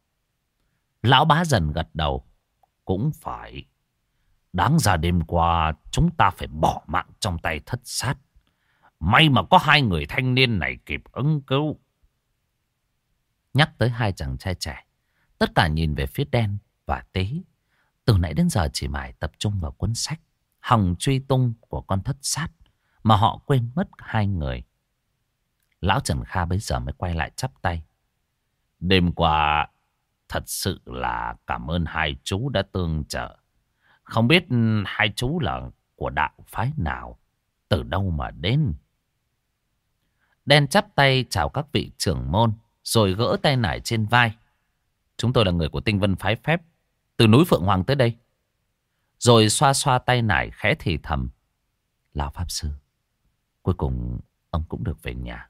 Lão Bá dần gật đầu. Cũng phải. Đáng ra đêm qua chúng ta phải bỏ mạng trong tay thất sát. May mà có hai người thanh niên này kịp ứng cứu. Nhắc tới hai chàng trai trẻ, tất cả nhìn về phía Đen và Tế. Từ nãy đến giờ chỉ mải tập trung vào cuốn sách hòng truy tung của con thất sát, mà họ quên mất hai người. Lão Trần Kha bấy giờ mới quay lại chắp tay. Đêm qua thật sự là cảm ơn hai chú đã tương trợ. Không biết hai chú là của đạo phái nào, từ đâu mà đến? Đen chắp tay chào các vị trưởng môn, rồi gỡ tay nải trên vai. Chúng tôi là người của Tinh Vân phái phép, từ núi Phượng Hoàng tới đây. Rồi xoa xoa tay nải khẽ thì thầm. Lão Pháp Sư, cuối cùng ông cũng được về nhà.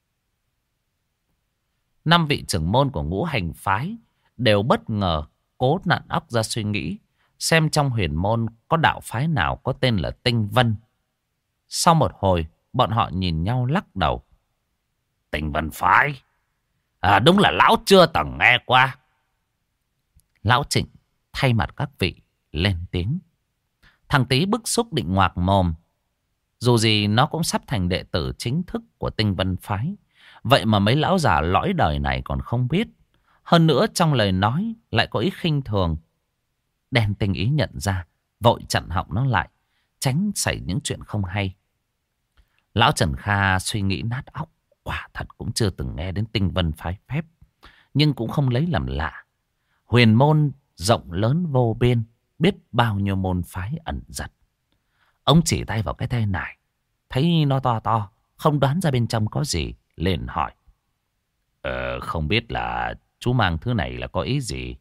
Năm vị trưởng môn của ngũ hành phái đều bất ngờ cố nặn óc ra suy nghĩ xem trong huyền môn có đạo phái nào có tên là Tinh Vân. Sau một hồi, bọn họ nhìn nhau lắc đầu. Tinh Vân phái? À, đúng là lão chưa từng nghe qua. Lão Trịnh thay mặt các vị lên tiếng. Thằng Tý bức xúc định ngoạc mồm. Dù gì nó cũng sắp thành đệ tử chính thức của Tinh Vân phái. Vậy mà mấy lão già lõi đời này còn không biết. Hơn nữa trong lời nói lại có ý khinh thường. Đen tinh ý nhận ra, vội chặn họng nó lại, tránh xảy những chuyện không hay. Lão Trần Kha suy nghĩ nát óc. Quả thật cũng chưa từng nghe đến Tinh Vân phái phép, nhưng cũng không lấy làm lạ. Huyền môn rộng lớn vô biên, biết bao nhiêu môn phái ẩn giật. Ông chỉ tay vào cái tay nải, thấy nó to to, không đoán ra bên trong có gì, liền hỏi. Ờ, không biết là chú mang thứ này là có ý gì?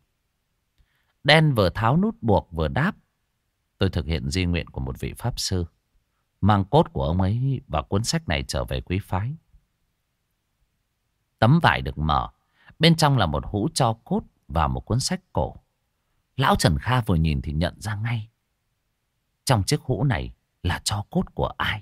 Đen vừa tháo nút buộc vừa đáp. Tôi thực hiện di nguyện của một vị pháp sư. mang cốt của ông ấy và cuốn sách này trở về quý phái. Tấm vải được mở, bên trong là một hũ tro cốt và một cuốn sách cổ. Lão Trần Kha vừa nhìn thì nhận ra ngay, trong chiếc hũ này là tro cốt của ai.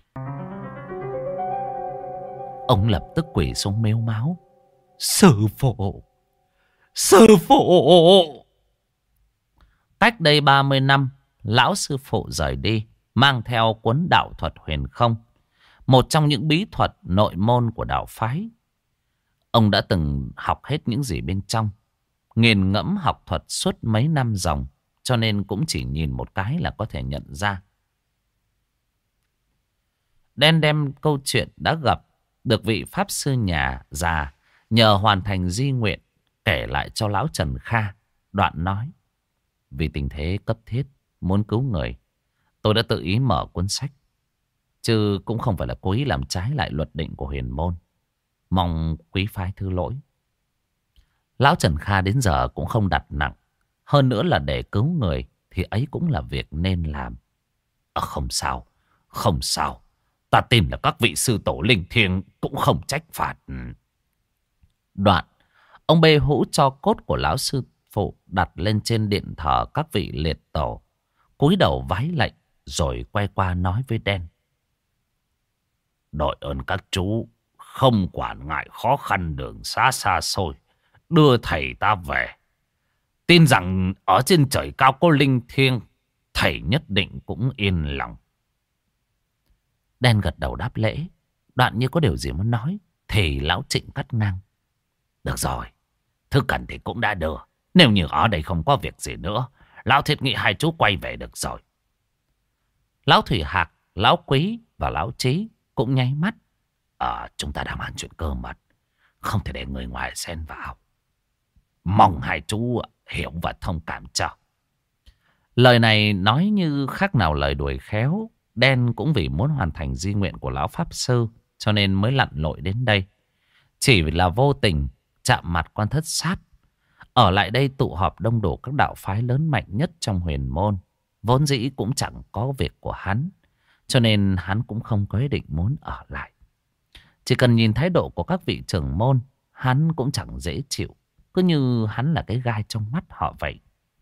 Ông lập tức quỳ xuống mếu máo: Sư phụ! Sư phụ! Cách đây ba mươi năm, lão sư phụ rời đi, mang theo cuốn đạo thuật huyền không, một trong những bí thuật nội môn của đạo phái. Ông đã từng học hết những gì bên trong, nghiền ngẫm học thuật suốt mấy năm ròng, cho nên cũng chỉ nhìn một cái là có thể nhận ra. Đen đem câu chuyện đã gặp được vị pháp sư nhà già nhờ hoàn thành di nguyện kể lại cho lão Trần Kha. Đoạn nói: vì tình thế cấp thiết muốn cứu người, tôi đã tự ý mở cuốn sách, chứ cũng không phải là cố ý làm trái lại luật định của huyền môn. Mong quý phái thứ lỗi. Lão Trần Kha đến giờ cũng không đặt nặng, hơn nữa là để cứu người thì ấy cũng là việc nên làm. À, không sao, không sao. Ta tin là các vị sư tổ linh thiêng cũng không trách phạt. Đoạn, ông bê hũ cho cốt của lão sư phụ đặt lên trên điện thờ các vị liệt tổ, cúi đầu vái lạy rồi quay qua nói với Đen: đội ơn các chú không quản ngại khó khăn đường xa xa xôi đưa thầy ta về. Tin rằng ở trên trời cao có linh thiêng, thầy nhất định cũng yên lòng. Đen gật đầu đáp lễ. Đoạn như có điều gì muốn nói thì lão Trịnh cắt ngang: được rồi, thứ cần thì cũng đã đưa. Nếu như ở đây không có việc gì nữa, lão thiết nghĩ hai chú quay về được rồi. Lão Thủy Hạc, lão Quý và lão Trí cũng nháy mắt. Ờ, chúng ta đang bàn chuyện cơ mật, không thể để người ngoài xen vào. Mong hai chú hiểu và thông cảm cho. Lời này nói như khác nào lời đuổi khéo. Đen cũng vì muốn hoàn thành di nguyện của lão pháp sư cho nên mới lặn lội đến đây. Chỉ là vô tình chạm mặt quan thất sát. Ở lại đây tụ họp đông đủ các đạo phái lớn mạnh nhất trong huyền môn, vốn dĩ cũng chẳng có việc của hắn, cho nên hắn cũng không có ý định muốn ở lại. Chỉ cần nhìn thái độ của các vị trưởng môn, hắn cũng chẳng dễ chịu, cứ như hắn là cái gai trong mắt họ vậy.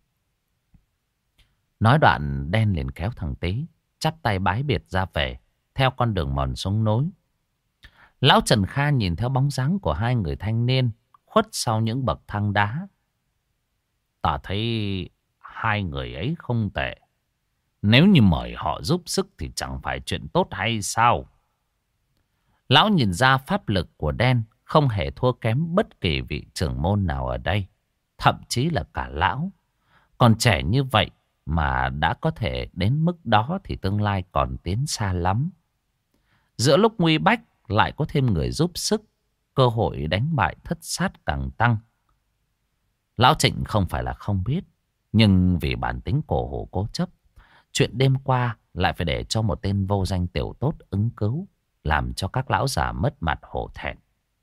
Nói đoạn, Đen liền kéo thằng Tý chắp tay bái biệt ra về, theo con đường mòn xuống núi. Lão Trần Kha nhìn theo bóng dáng của hai người thanh niên khuất sau những bậc thang đá. Ta thấy hai người ấy không tệ. Nếu như mời họ giúp sức thì chẳng phải chuyện tốt hay sao? Lão nhìn ra pháp lực của Đen không hề thua kém bất kỳ vị trưởng môn nào ở đây, thậm chí là cả lão. Còn trẻ như vậy mà đã có thể đến mức đó thì tương lai còn tiến xa lắm. Giữa lúc nguy bách lại có thêm người giúp sức, cơ hội đánh bại thất sát càng tăng. Lão Trịnh không phải là không biết, nhưng vì bản tính cổ hủ cố chấp, chuyện đêm qua lại phải để cho một tên vô danh tiểu tốt ứng cứu, làm cho các lão già mất mặt hổ thẹn.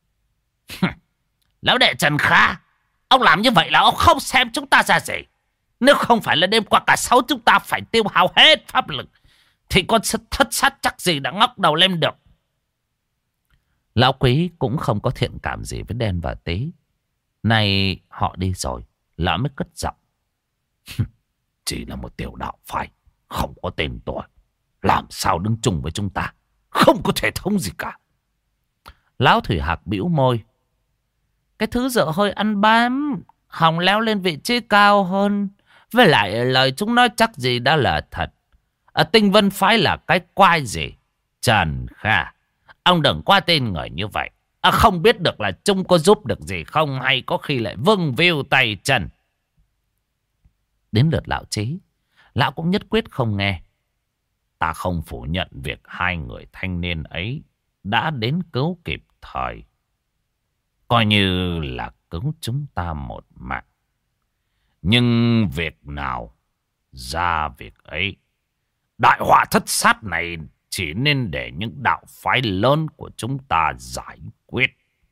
Lão đệ Trần Kha, ông làm như vậy là ông không xem chúng ta ra gì. Nếu không phải là đêm qua cả sáu chúng ta phải tiêu hao hết pháp lực, thì con thất sát chắc gì đã ngóc đầu lên được. Lão Quý cũng không có thiện cảm gì với Đen và Tý. Nay họ đi rồi, lão mới cất giọng: chỉ là một tiểu đạo phái không có tên tuổi, làm sao đứng chung với chúng ta, không có thể thống gì cả. Lão Thủy Hạc bĩu môi: cái thứ dở hơi ăn bám, hòng leo lên vị trí cao hơn. Với lại lời chúng nói chắc gì đã là thật. Ở Tinh Vân phái là cái quái gì? Trần Kha, ông đừng qua tên người như vậy. À, không biết được là chúng có giúp được gì không, hay có khi lại vâng vêu tay chân. Đến lượt lão Trí, lão cũng nhất quyết không nghe. Ta không phủ nhận việc hai người thanh niên ấy đã đến cứu kịp thời, coi như là cứu chúng ta một mạng. Nhưng việc nào ra việc ấy. Đại họa thất sát này chỉ nên để những đạo phái lớn của chúng ta giải quyết.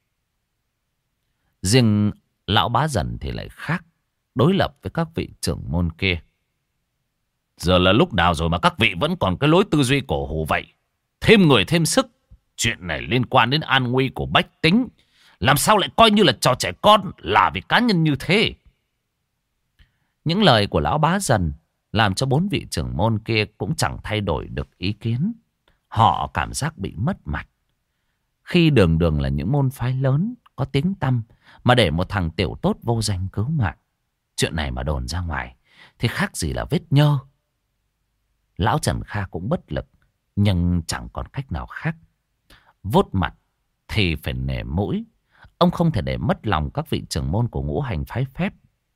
Riêng lão Bá Dần thì lại khác, đối lập với các vị trưởng môn kia. Giờ là lúc nào rồi mà các vị vẫn còn cái lối tư duy cổ hủ vậy? Thêm người thêm sức. Chuyện này liên quan đến an nguy của bách tính. Làm sao lại coi như là trò trẻ con, là vì cá nhân như thế? Những lời của lão bá dần làm cho bốn vị trưởng môn kia cũng chẳng thay đổi được ý kiến. Họ cảm giác bị mất mặt. Khi đường đường là những môn phái lớn, có tiếng tăm, mà để một thằng tiểu tốt vô danh cứu mạng. Chuyện này mà đồn ra ngoài thì khác gì là vết nhơ. Lão Trần Kha cũng bất lực, nhưng chẳng còn cách nào khác. Vốt mặt thì phải nể mũi. Ông không thể để mất lòng các vị trưởng môn của ngũ hành phái phép.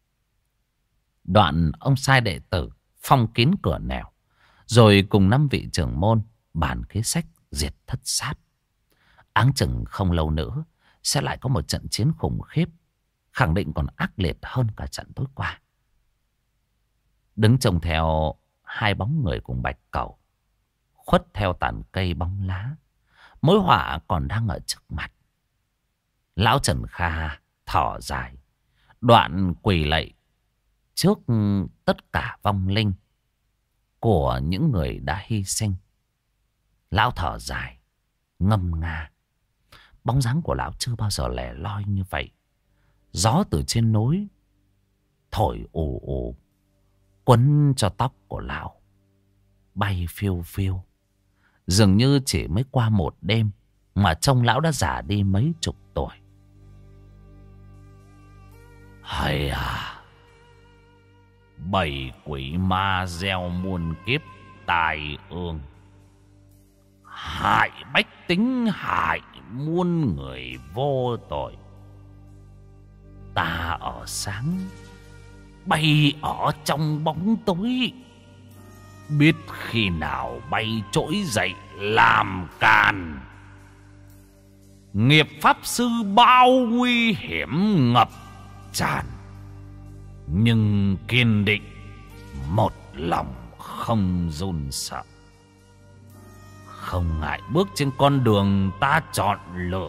Đoạn ông sai đệ tử phong kín cửa nẻo, rồi cùng năm vị trưởng môn bàn kế sách diệt thất sát. Áng chừng không lâu nữa sẽ lại có một trận chiến khủng khiếp, khẳng định còn ác liệt hơn cả trận tối qua. Đứng trông theo hai bóng người cùng Bạch Cẩu, khuất theo tàn cây bóng lá, mối họa còn đang ở trước mặt. Lão Trần Kha thở dài, đoạn quỳ lạy trước tất cả vong linh của những người đã hy sinh. Lão thở dài, ngâm nga. Bóng dáng của lão chưa bao giờ lẻ loi như vậy. Gió từ trên núi thổi ù ù, quấn cho tóc của lão bay phiêu phiêu. Dường như chỉ mới qua một đêm mà trông lão đã già đi mấy chục tuổi. Hay à, bảy quỷ ma gieo muôn kiếp tai ương, hại bách tính, hại muôn người vô tội. Ta ở sáng, bay ở trong bóng tối, biết khi nào bay trỗi dậy làm càn. Nghiệp pháp sư bao nguy hiểm ngập tràn, nhưng kiên định một lòng không run sợ. Không ngại bước trên con đường ta chọn lựa,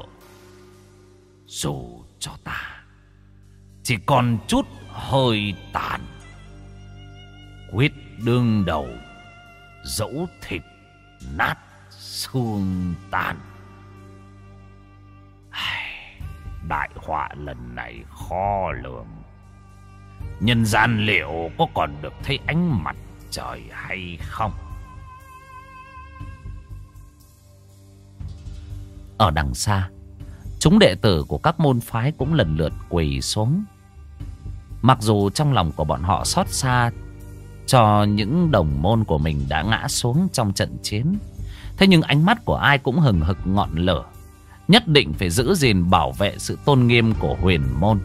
dù cho ta chỉ còn chút hơi tàn. Quyết đương đầu, dẫu thịt nát xương tan. Đại họa lần này khó lường. Nhân gian liệu có còn được thấy ánh mặt trời hay không? Ở đằng xa, chúng đệ tử của các môn phái cũng lần lượt quỳ xuống. Mặc dù trong lòng của bọn họ xót xa cho những đồng môn của mình đã ngã xuống trong trận chiến, thế nhưng ánh mắt của ai cũng hừng hực ngọn lửa, nhất định phải giữ gìn bảo vệ sự tôn nghiêm của huyền môn.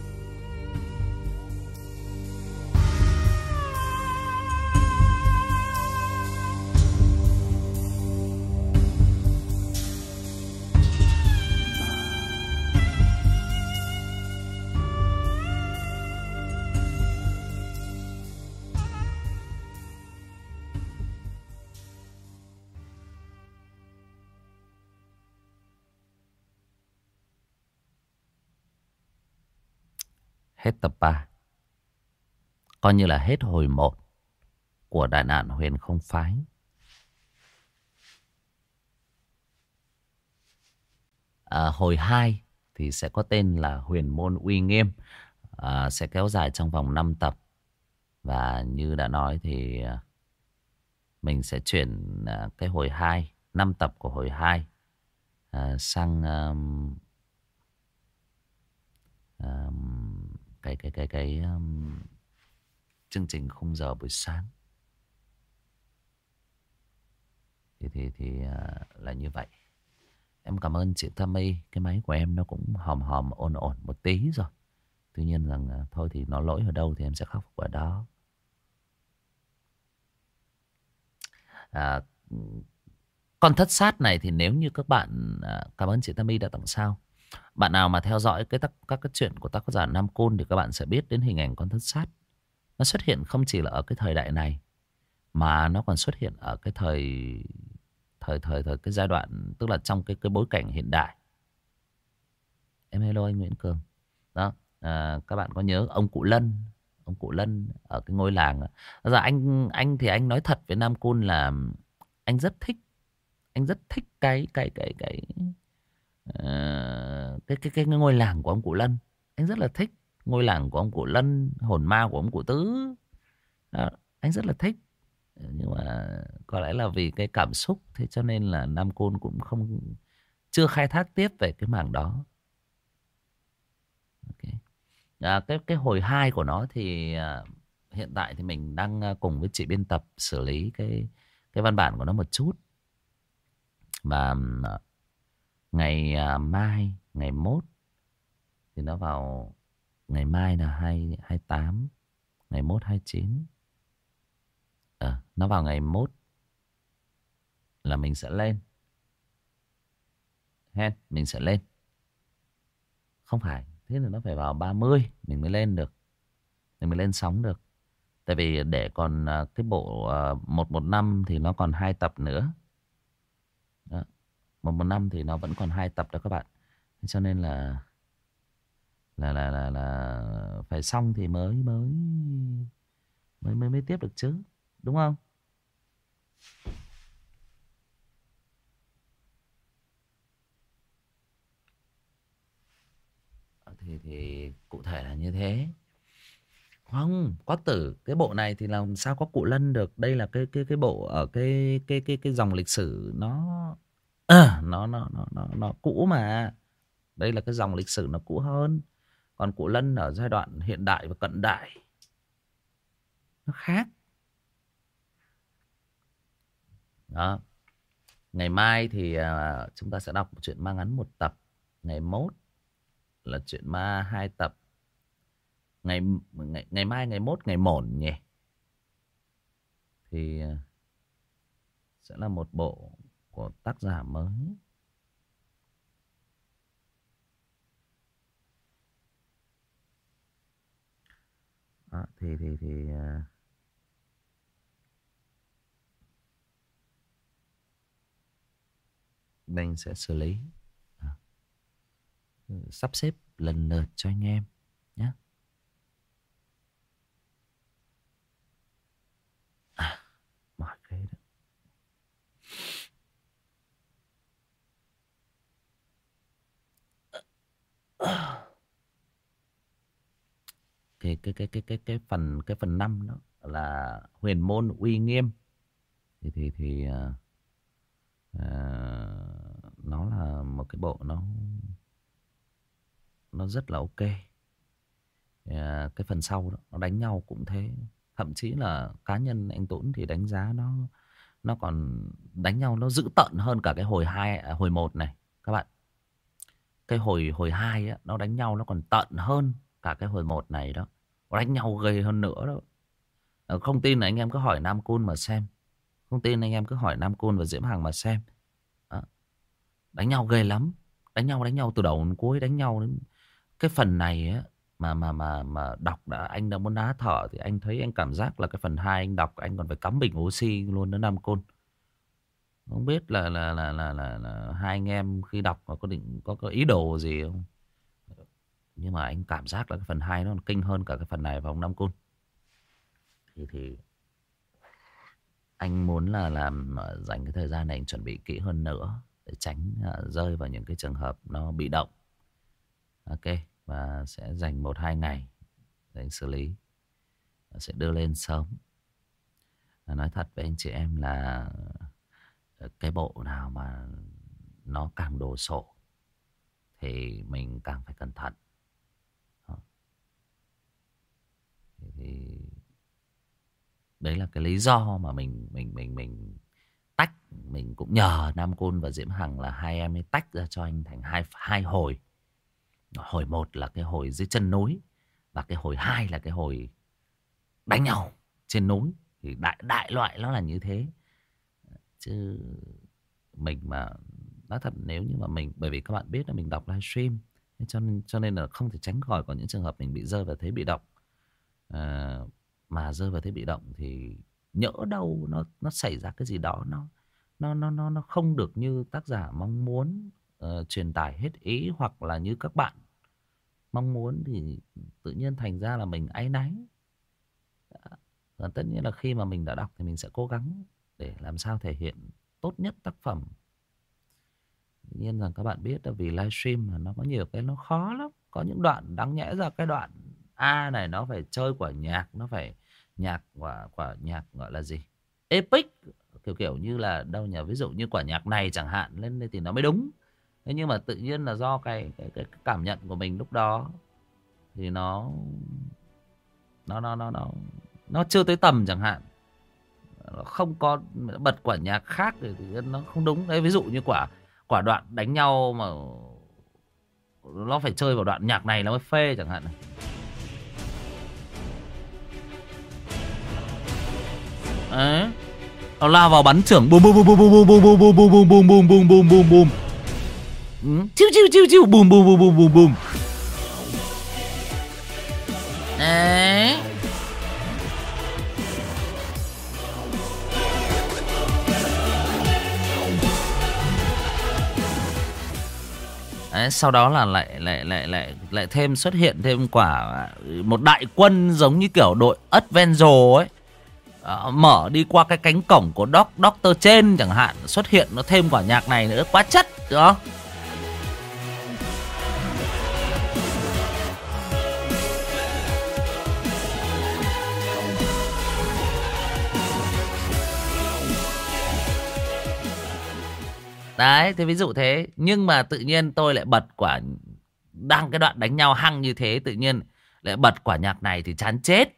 Hết tập ba. Coi như là hết hồi một của đại nạn huyền không phái. À, hồi hai thì sẽ có tên là huyền môn uy nghiêm. À, sẽ kéo dài trong vòng năm tập. Và như đã nói thì mình sẽ chuyển cái hồi hai, năm tập của hồi hai à, sang um, um, cái cái cái cái um, chương trình khung giờ buổi sáng. Thì thì thì uh, là như vậy. Em cảm ơn chị Tammy. Cái máy của em nó cũng hòm hòm ồn ồn một tí rồi. Tuy nhiên rằng uh, thôi thì nó lỗi ở đâu thì em sẽ khắc phục ở đó. À, con thất sát này thì nếu như các bạn uh, cảm ơn chị Tammy đã tặng sao. Bạn nào mà theo dõi cái tác, các cái chuyện của tác giả Nam Côn thì các bạn sẽ biết đến hình ảnh con thất sát. Nó xuất hiện không chỉ là ở cái thời đại này, mà nó còn xuất hiện ở cái thời thời thời thời cái giai đoạn, tức là trong cái cái bối cảnh hiện đại. Em hello anh Nguyễn Cường. Đó, à, các bạn có nhớ ông cụ Lân, ông cụ Lân ở cái ngôi làng. Giờ anh anh thì anh nói thật với Nam Côn là anh rất thích anh rất thích cái cái cái cái ờ, cái cái cái ngôi làng của ông cụ Lân. Anh rất là thích ngôi làng của ông cụ Lân, hồn ma của ông cụ Tứ. Đó, anh rất là thích. Nhưng mà có lẽ là vì cái cảm xúc, thế cho nên là Nam Côn cũng không chưa khai thác tiếp về cái mảng đó. Ok. À, cái cái hồi hai của nó thì à, hiện tại thì mình đang à, cùng với chị biên tập xử lý cái cái văn bản của nó một chút. Và à, ngày à, mai, ngày mốt thì nó vào, ngày mai là hai hai tám, ngày mốt hai chín. Ờ, nó vào ngày mốt là mình sẽ lên. Hen, mình sẽ lên. Không phải, thế là nó phải vào ba mươi mình mới lên được. Mình mới lên sóng được. Tại vì để còn à, cái bộ à, một một năm thì nó còn hai tập nữa. Đó. một một năm thì nó vẫn còn hai tập đó các bạn. Thế cho nên là là là là là phải xong thì mới mới mới mới mới tiếp được chứ, đúng không? Thì thì cụ thể là như thế. Không, có tử cái bộ này thì làm sao có cụ Lân được? Đây là cái cái cái bộ ở cái cái cái cái dòng lịch sử nó Ờ, nó nó nó nó nó cũ mà. Đây là cái dòng lịch sử nó cũ hơn. Còn cụ Lân ở giai đoạn hiện đại và cận đại nó khác. Đó. Ngày mai thì à, chúng ta sẽ đọc truyện ma ngắn một tập. Ngày mốt là truyện ma hai tập. Ngày ngày ngày mai, ngày mốt, ngày mổn nhỉ. Thì à, sẽ là một bộ của tác giả mới. Đó, thì thì thì à, mình sẽ xử lý, à, sắp xếp lần lượt cho anh em nhé. À, mỏi ghê đó. Cái cái cái cái cái cái phần cái phần năm đó là huyền môn uy nghiêm. Thì thì thì à, à, nó là một cái bộ nó nó rất là ok. À, cái phần sau đó nó đánh nhau cũng thế. Thậm chí là cá nhân anh Tuấn thì đánh giá nó nó còn đánh nhau nó dữ tợn hơn cả cái hồi hai à, hồi một này các bạn. Cái hồi hồi hai á, nó đánh nhau nó còn tận hơn cả cái hồi một này đó. Nó đánh nhau ghê hơn nữa đó. Ờ, không tin là anh em cứ hỏi Nam Cun mà xem. Không tin anh em cứ hỏi Nam Cun và Diễm Hằng mà xem. Đó. Đánh nhau ghê lắm. Đánh nhau đánh nhau từ đầu đến cuối, đánh nhau đến cái phần này á, mà mà mà mà đọc đã anh đã muốn đá thở, thì anh thấy anh cảm giác là cái phần hai anh đọc anh còn phải cắm bình oxy luôn đó Nam Côn. Không biết là là là là là, là hai anh em khi đọc có định có có ý đồ gì không, nhưng mà anh cảm giác là cái phần hai nó còn kinh hơn cả cái phần này, vào ông Nam Côn. Thì thì anh muốn là làm ờ, dành cái thời gian này anh chuẩn bị kỹ hơn nữa để tránh ờ, rơi vào những cái trường hợp nó bị động. Ok, và sẽ dành một hai ngày để anh xử lý, sẽ đưa lên sớm. Nói thật với anh chị em là ờ, cái bộ nào mà nó càng đồ sộ thì mình càng phải cẩn thận. Đó. Thì, thì đấy là cái lý do mà mình mình mình mình tách, mình cũng nhờ Nam Côn và Diễm Hằng là hai em ấy tách ra cho anh thành hai hai hồi. Hồi một là cái hồi dưới chân núi, và cái hồi hai là cái hồi đánh nhau trên núi. Thì đại đại loại nó là như thế. Chứ mình mà nói thật, nếu như mà mình, bởi vì các bạn biết là mình đọc livestream, cho nên cho nên là không thể tránh khỏi có những trường hợp mình bị rơi vào thế bị động. À, mà rơi vào thế bị động thì nhỡ đâu nó nó xảy ra cái gì đó nó nó nó nó nó không được như tác giả mong muốn, uh, truyền tải hết ý, hoặc là như các bạn mong muốn, thì tự nhiên thành ra là mình áy náy. Và tất nhiên là khi mà mình đã đọc thì mình sẽ cố gắng để làm sao thể hiện tốt nhất tác phẩm Tuy nhiên rằng các bạn biết là vì livestream mà nó có nhiều cái nó khó lắm. Có những đoạn đáng nhẽ ra cái đoạn A này nó phải chơi quả nhạc, nó phải nhạc quả quả nhạc gọi là gì? Epic, kiểu kiểu như là đâu nhỉ? Ví dụ như quả nhạc này chẳng hạn lên đây thì nó mới đúng. Thế nhưng mà tự nhiên là do cái cái cái, cái cảm nhận của mình lúc đó thì nó nó nó nó nó nó chưa tới tầm chẳng hạn. Nó không có bật quả nhạc khác thì nó không đúng đấy. Ví dụ như quả quả đoạn đánh nhau mà nó phải chơi vào đoạn nhạc này nó mới phê chẳng hạn. Đấy, nó lao vào bắn trưởng bùm bùm bùm bùm bùm bùm bùm bùm bùm bùm bùm bùm bùm bùm bùm bùm, chiu chiu chiu chiu bùm bùm bùm bùm bùm bùm. Đấy. Đấy, sau đó là lại lại lại lại lại thêm xuất hiện thêm quả một đại quân giống như kiểu đội Avenger ấy. Ờ, mở đi qua cái cánh cổng của Doc, Doctor trên chẳng hạn, xuất hiện nó thêm quả nhạc này nữa, quá chất đó. Đấy, thì ví dụ thế. Nhưng mà tự nhiên tôi lại bật quả, đang cái đoạn đánh nhau hăng như thế, tự nhiên lại bật quả nhạc này thì chán chết.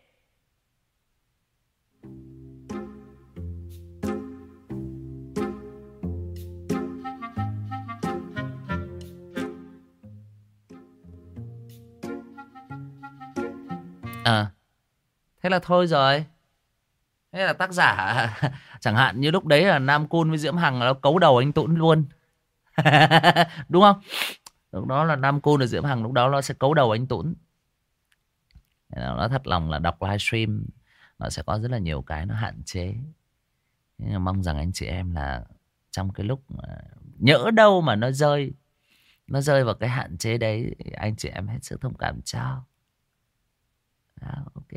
À, thế là thôi rồi. Thế là tác giả chẳng hạn như lúc đấy là Nam Cun với Diễm Hằng nó cấu đầu anh Tũng luôn. Đúng không? Lúc đó là Nam Cun và Diễm Hằng lúc đó nó sẽ cấu đầu anh Tũng. Nó thật lòng là đọc livestream nó sẽ có rất là nhiều cái nó hạn chế. Nhưng mà mong rằng anh chị em là trong cái lúc mà nhỡ đâu mà nó rơi, nó rơi vào cái hạn chế đấy, anh chị em hết sức thông cảm cho. Đó, ok.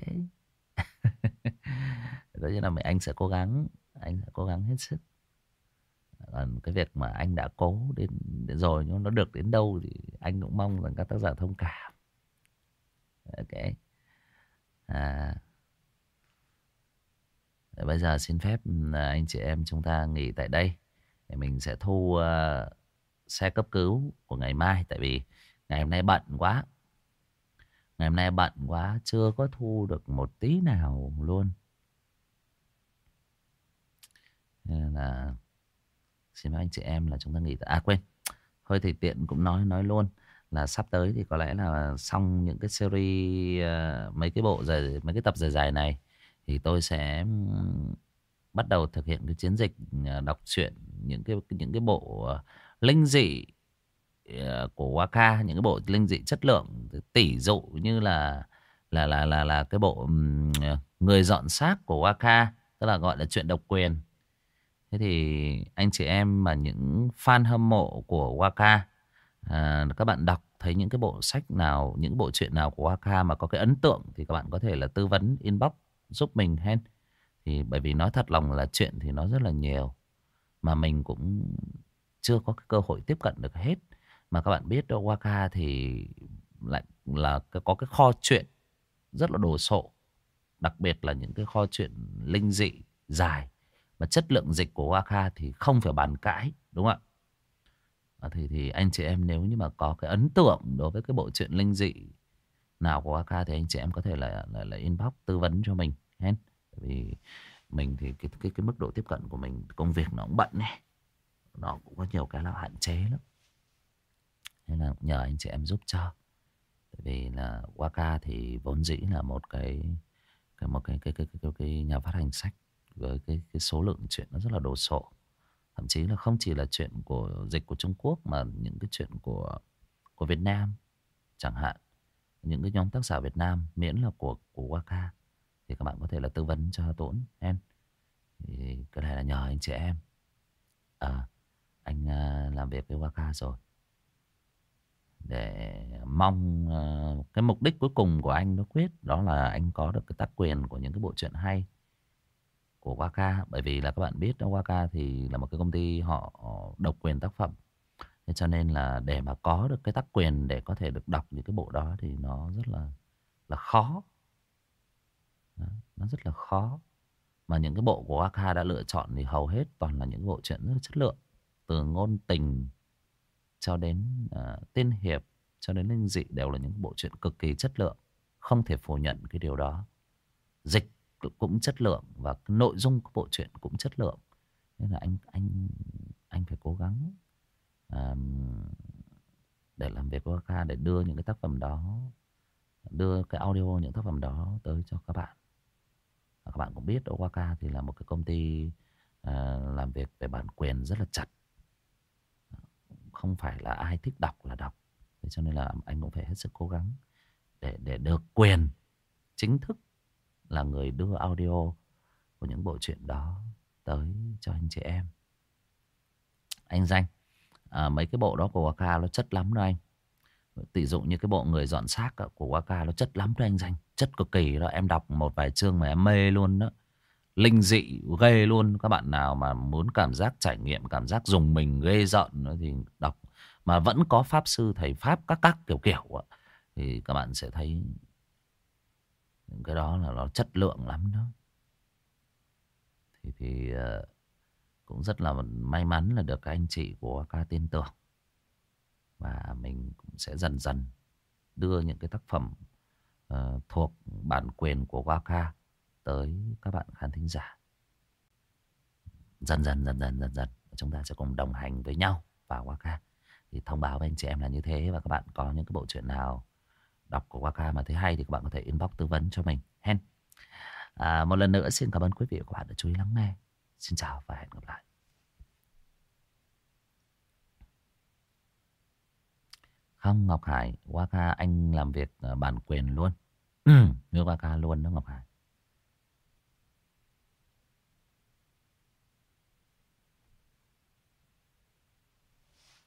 Đó là mình, anh sẽ cố gắng, anh sẽ cố gắng hết sức. Còn cái việc mà anh đã cố đến, đến rồi nhưng nó được đến đâu thì anh cũng mong rằng các tác giả thông cảm. Ok. À, bây giờ xin phép anh chị em chúng ta nghỉ tại đây. Để mình sẽ thu uh, xe cấp cứu của ngày mai. Tại vì ngày hôm nay bận quá. Ngày hôm nay bận quá, chưa có thu được một tí nào luôn. Nên là xin phép anh chị em là chúng ta nghỉ. À quên, thôi thì tiện cũng nói nói luôn là sắp tới thì có lẽ là xong những cái series uh, mấy cái bộ dài, mấy cái tập dài dài này thì tôi sẽ um, bắt đầu thực hiện cái chiến dịch uh, đọc truyện những cái những cái bộ uh, linh dị uh, của Waka, những cái bộ linh dị chất lượng, tỷ dụ như là là là là là cái bộ um, người dọn xác của Waka, tức là gọi là truyện độc quyền. Thế thì anh chị em mà những fan hâm mộ của Waka, à, các bạn đọc thấy những cái bộ sách nào, những bộ truyện nào của Waka mà có cái ấn tượng thì các bạn có thể là tư vấn inbox giúp mình hen. Thì bởi vì nói thật lòng là chuyện thì nó rất là nhiều mà mình cũng chưa có cái cơ hội tiếp cận được hết. Mà các bạn biết đâu Waka thì lại là có cái kho truyện rất là đồ sộ, đặc biệt là những cái kho truyện linh dị dài. Và chất lượng dịch của Waka thì không phải bàn cãi, đúng không ạ? Thì, thì anh chị em nếu như mà có cái ấn tượng đối với cái bộ truyện linh dị nào của Waka thì anh chị em có thể là, là, là inbox tư vấn cho mình. Bởi vì mình thì cái, cái, cái mức độ tiếp cận của mình, công việc nó cũng bận này, nó cũng có nhiều cái là hạn chế lắm. Nên là nhờ anh chị em giúp cho. Bởi vì là Waka thì vốn dĩ là một cái, cái, một cái, cái, cái, cái, cái, cái nhà phát hành sách với cái, cái số lượng chuyện nó rất là đồ sộ. Thậm chí là không chỉ là chuyện của dịch của Trung Quốc mà những cái chuyện của của Việt Nam chẳng hạn, những cái nhóm tác giả Việt Nam miễn là của của Waka thì các bạn có thể là tư vấn cho Tốn em. Thì cái này là nhờ anh chị em. À, anh uh, làm việc với Waka rồi để mong uh, cái mục đích cuối cùng của anh nó quyết, đó là anh có được cái tác quyền của những cái bộ truyện hay của Waka. Bởi vì là các bạn biết đó, Waka thì là một cái công ty họ độc quyền tác phẩm. Thế cho nên là để mà có được cái tác quyền để có thể được đọc những cái bộ đó thì nó rất là là khó. Đó, nó rất là khó. Mà những cái bộ của Waka đã lựa chọn thì hầu hết toàn là những bộ truyện rất là chất lượng. Từ ngôn tình cho đến uh, tiên hiệp cho đến linh dị đều là những bộ truyện cực kỳ chất lượng. Không thể phủ nhận cái điều đó. Dịch cũng chất lượng và cái nội dung của bộ truyện cũng chất lượng. Nên là anh anh anh phải cố gắng uh, để làm việc với Waka để đưa những cái tác phẩm đó, đưa cái audio những tác phẩm đó tới cho các bạn. Và các bạn cũng biết Waka thì là một cái công ty uh, làm việc về bản quyền rất là chặt. Không phải là ai thích đọc là đọc. Thế cho nên là anh cũng phải hết sức cố gắng để để được quyền chính thức là người đưa audio của những bộ truyện đó tới cho anh chị em. Anh Danh, à, mấy cái bộ đó của Waka nó chất lắm đó anh. Tỷ dụ như cái bộ Người Dọn Xác của Waka nó chất lắm đó anh Danh. Chất cực kỳ đó. Em đọc một vài chương mà em mê luôn đó. Linh dị ghê luôn. Các bạn nào mà muốn cảm giác trải nghiệm, cảm giác dùng mình ghê rợn nữa thì đọc. Mà vẫn có pháp sư, thầy pháp các các kiểu kiểu thì các bạn sẽ thấy những cái đó là nó chất lượng lắm đó. Thì, thì uh, cũng rất là may mắn là được các anh chị của Waka tin tưởng. Và mình cũng sẽ dần dần đưa những cái tác phẩm uh, thuộc bản quyền của Waka tới các bạn khán thính giả. Dần dần dần dần dần dần chúng ta sẽ cùng đồng hành với nhau và Waka. Thì thông báo với anh chị em là như thế. Và các bạn có những cái bộ truyện nào đọc của Waka mà thấy hay thì các bạn có thể inbox tư vấn cho mình hen. À, một lần nữa xin cảm ơn quý vị và các bạn đã chú ý lắng nghe. Xin chào và hẹn gặp lại. Không, Ngọc Hải, Waka anh làm việc bản quyền luôn. Ừ, như Waka luôn đó Ngọc Hải.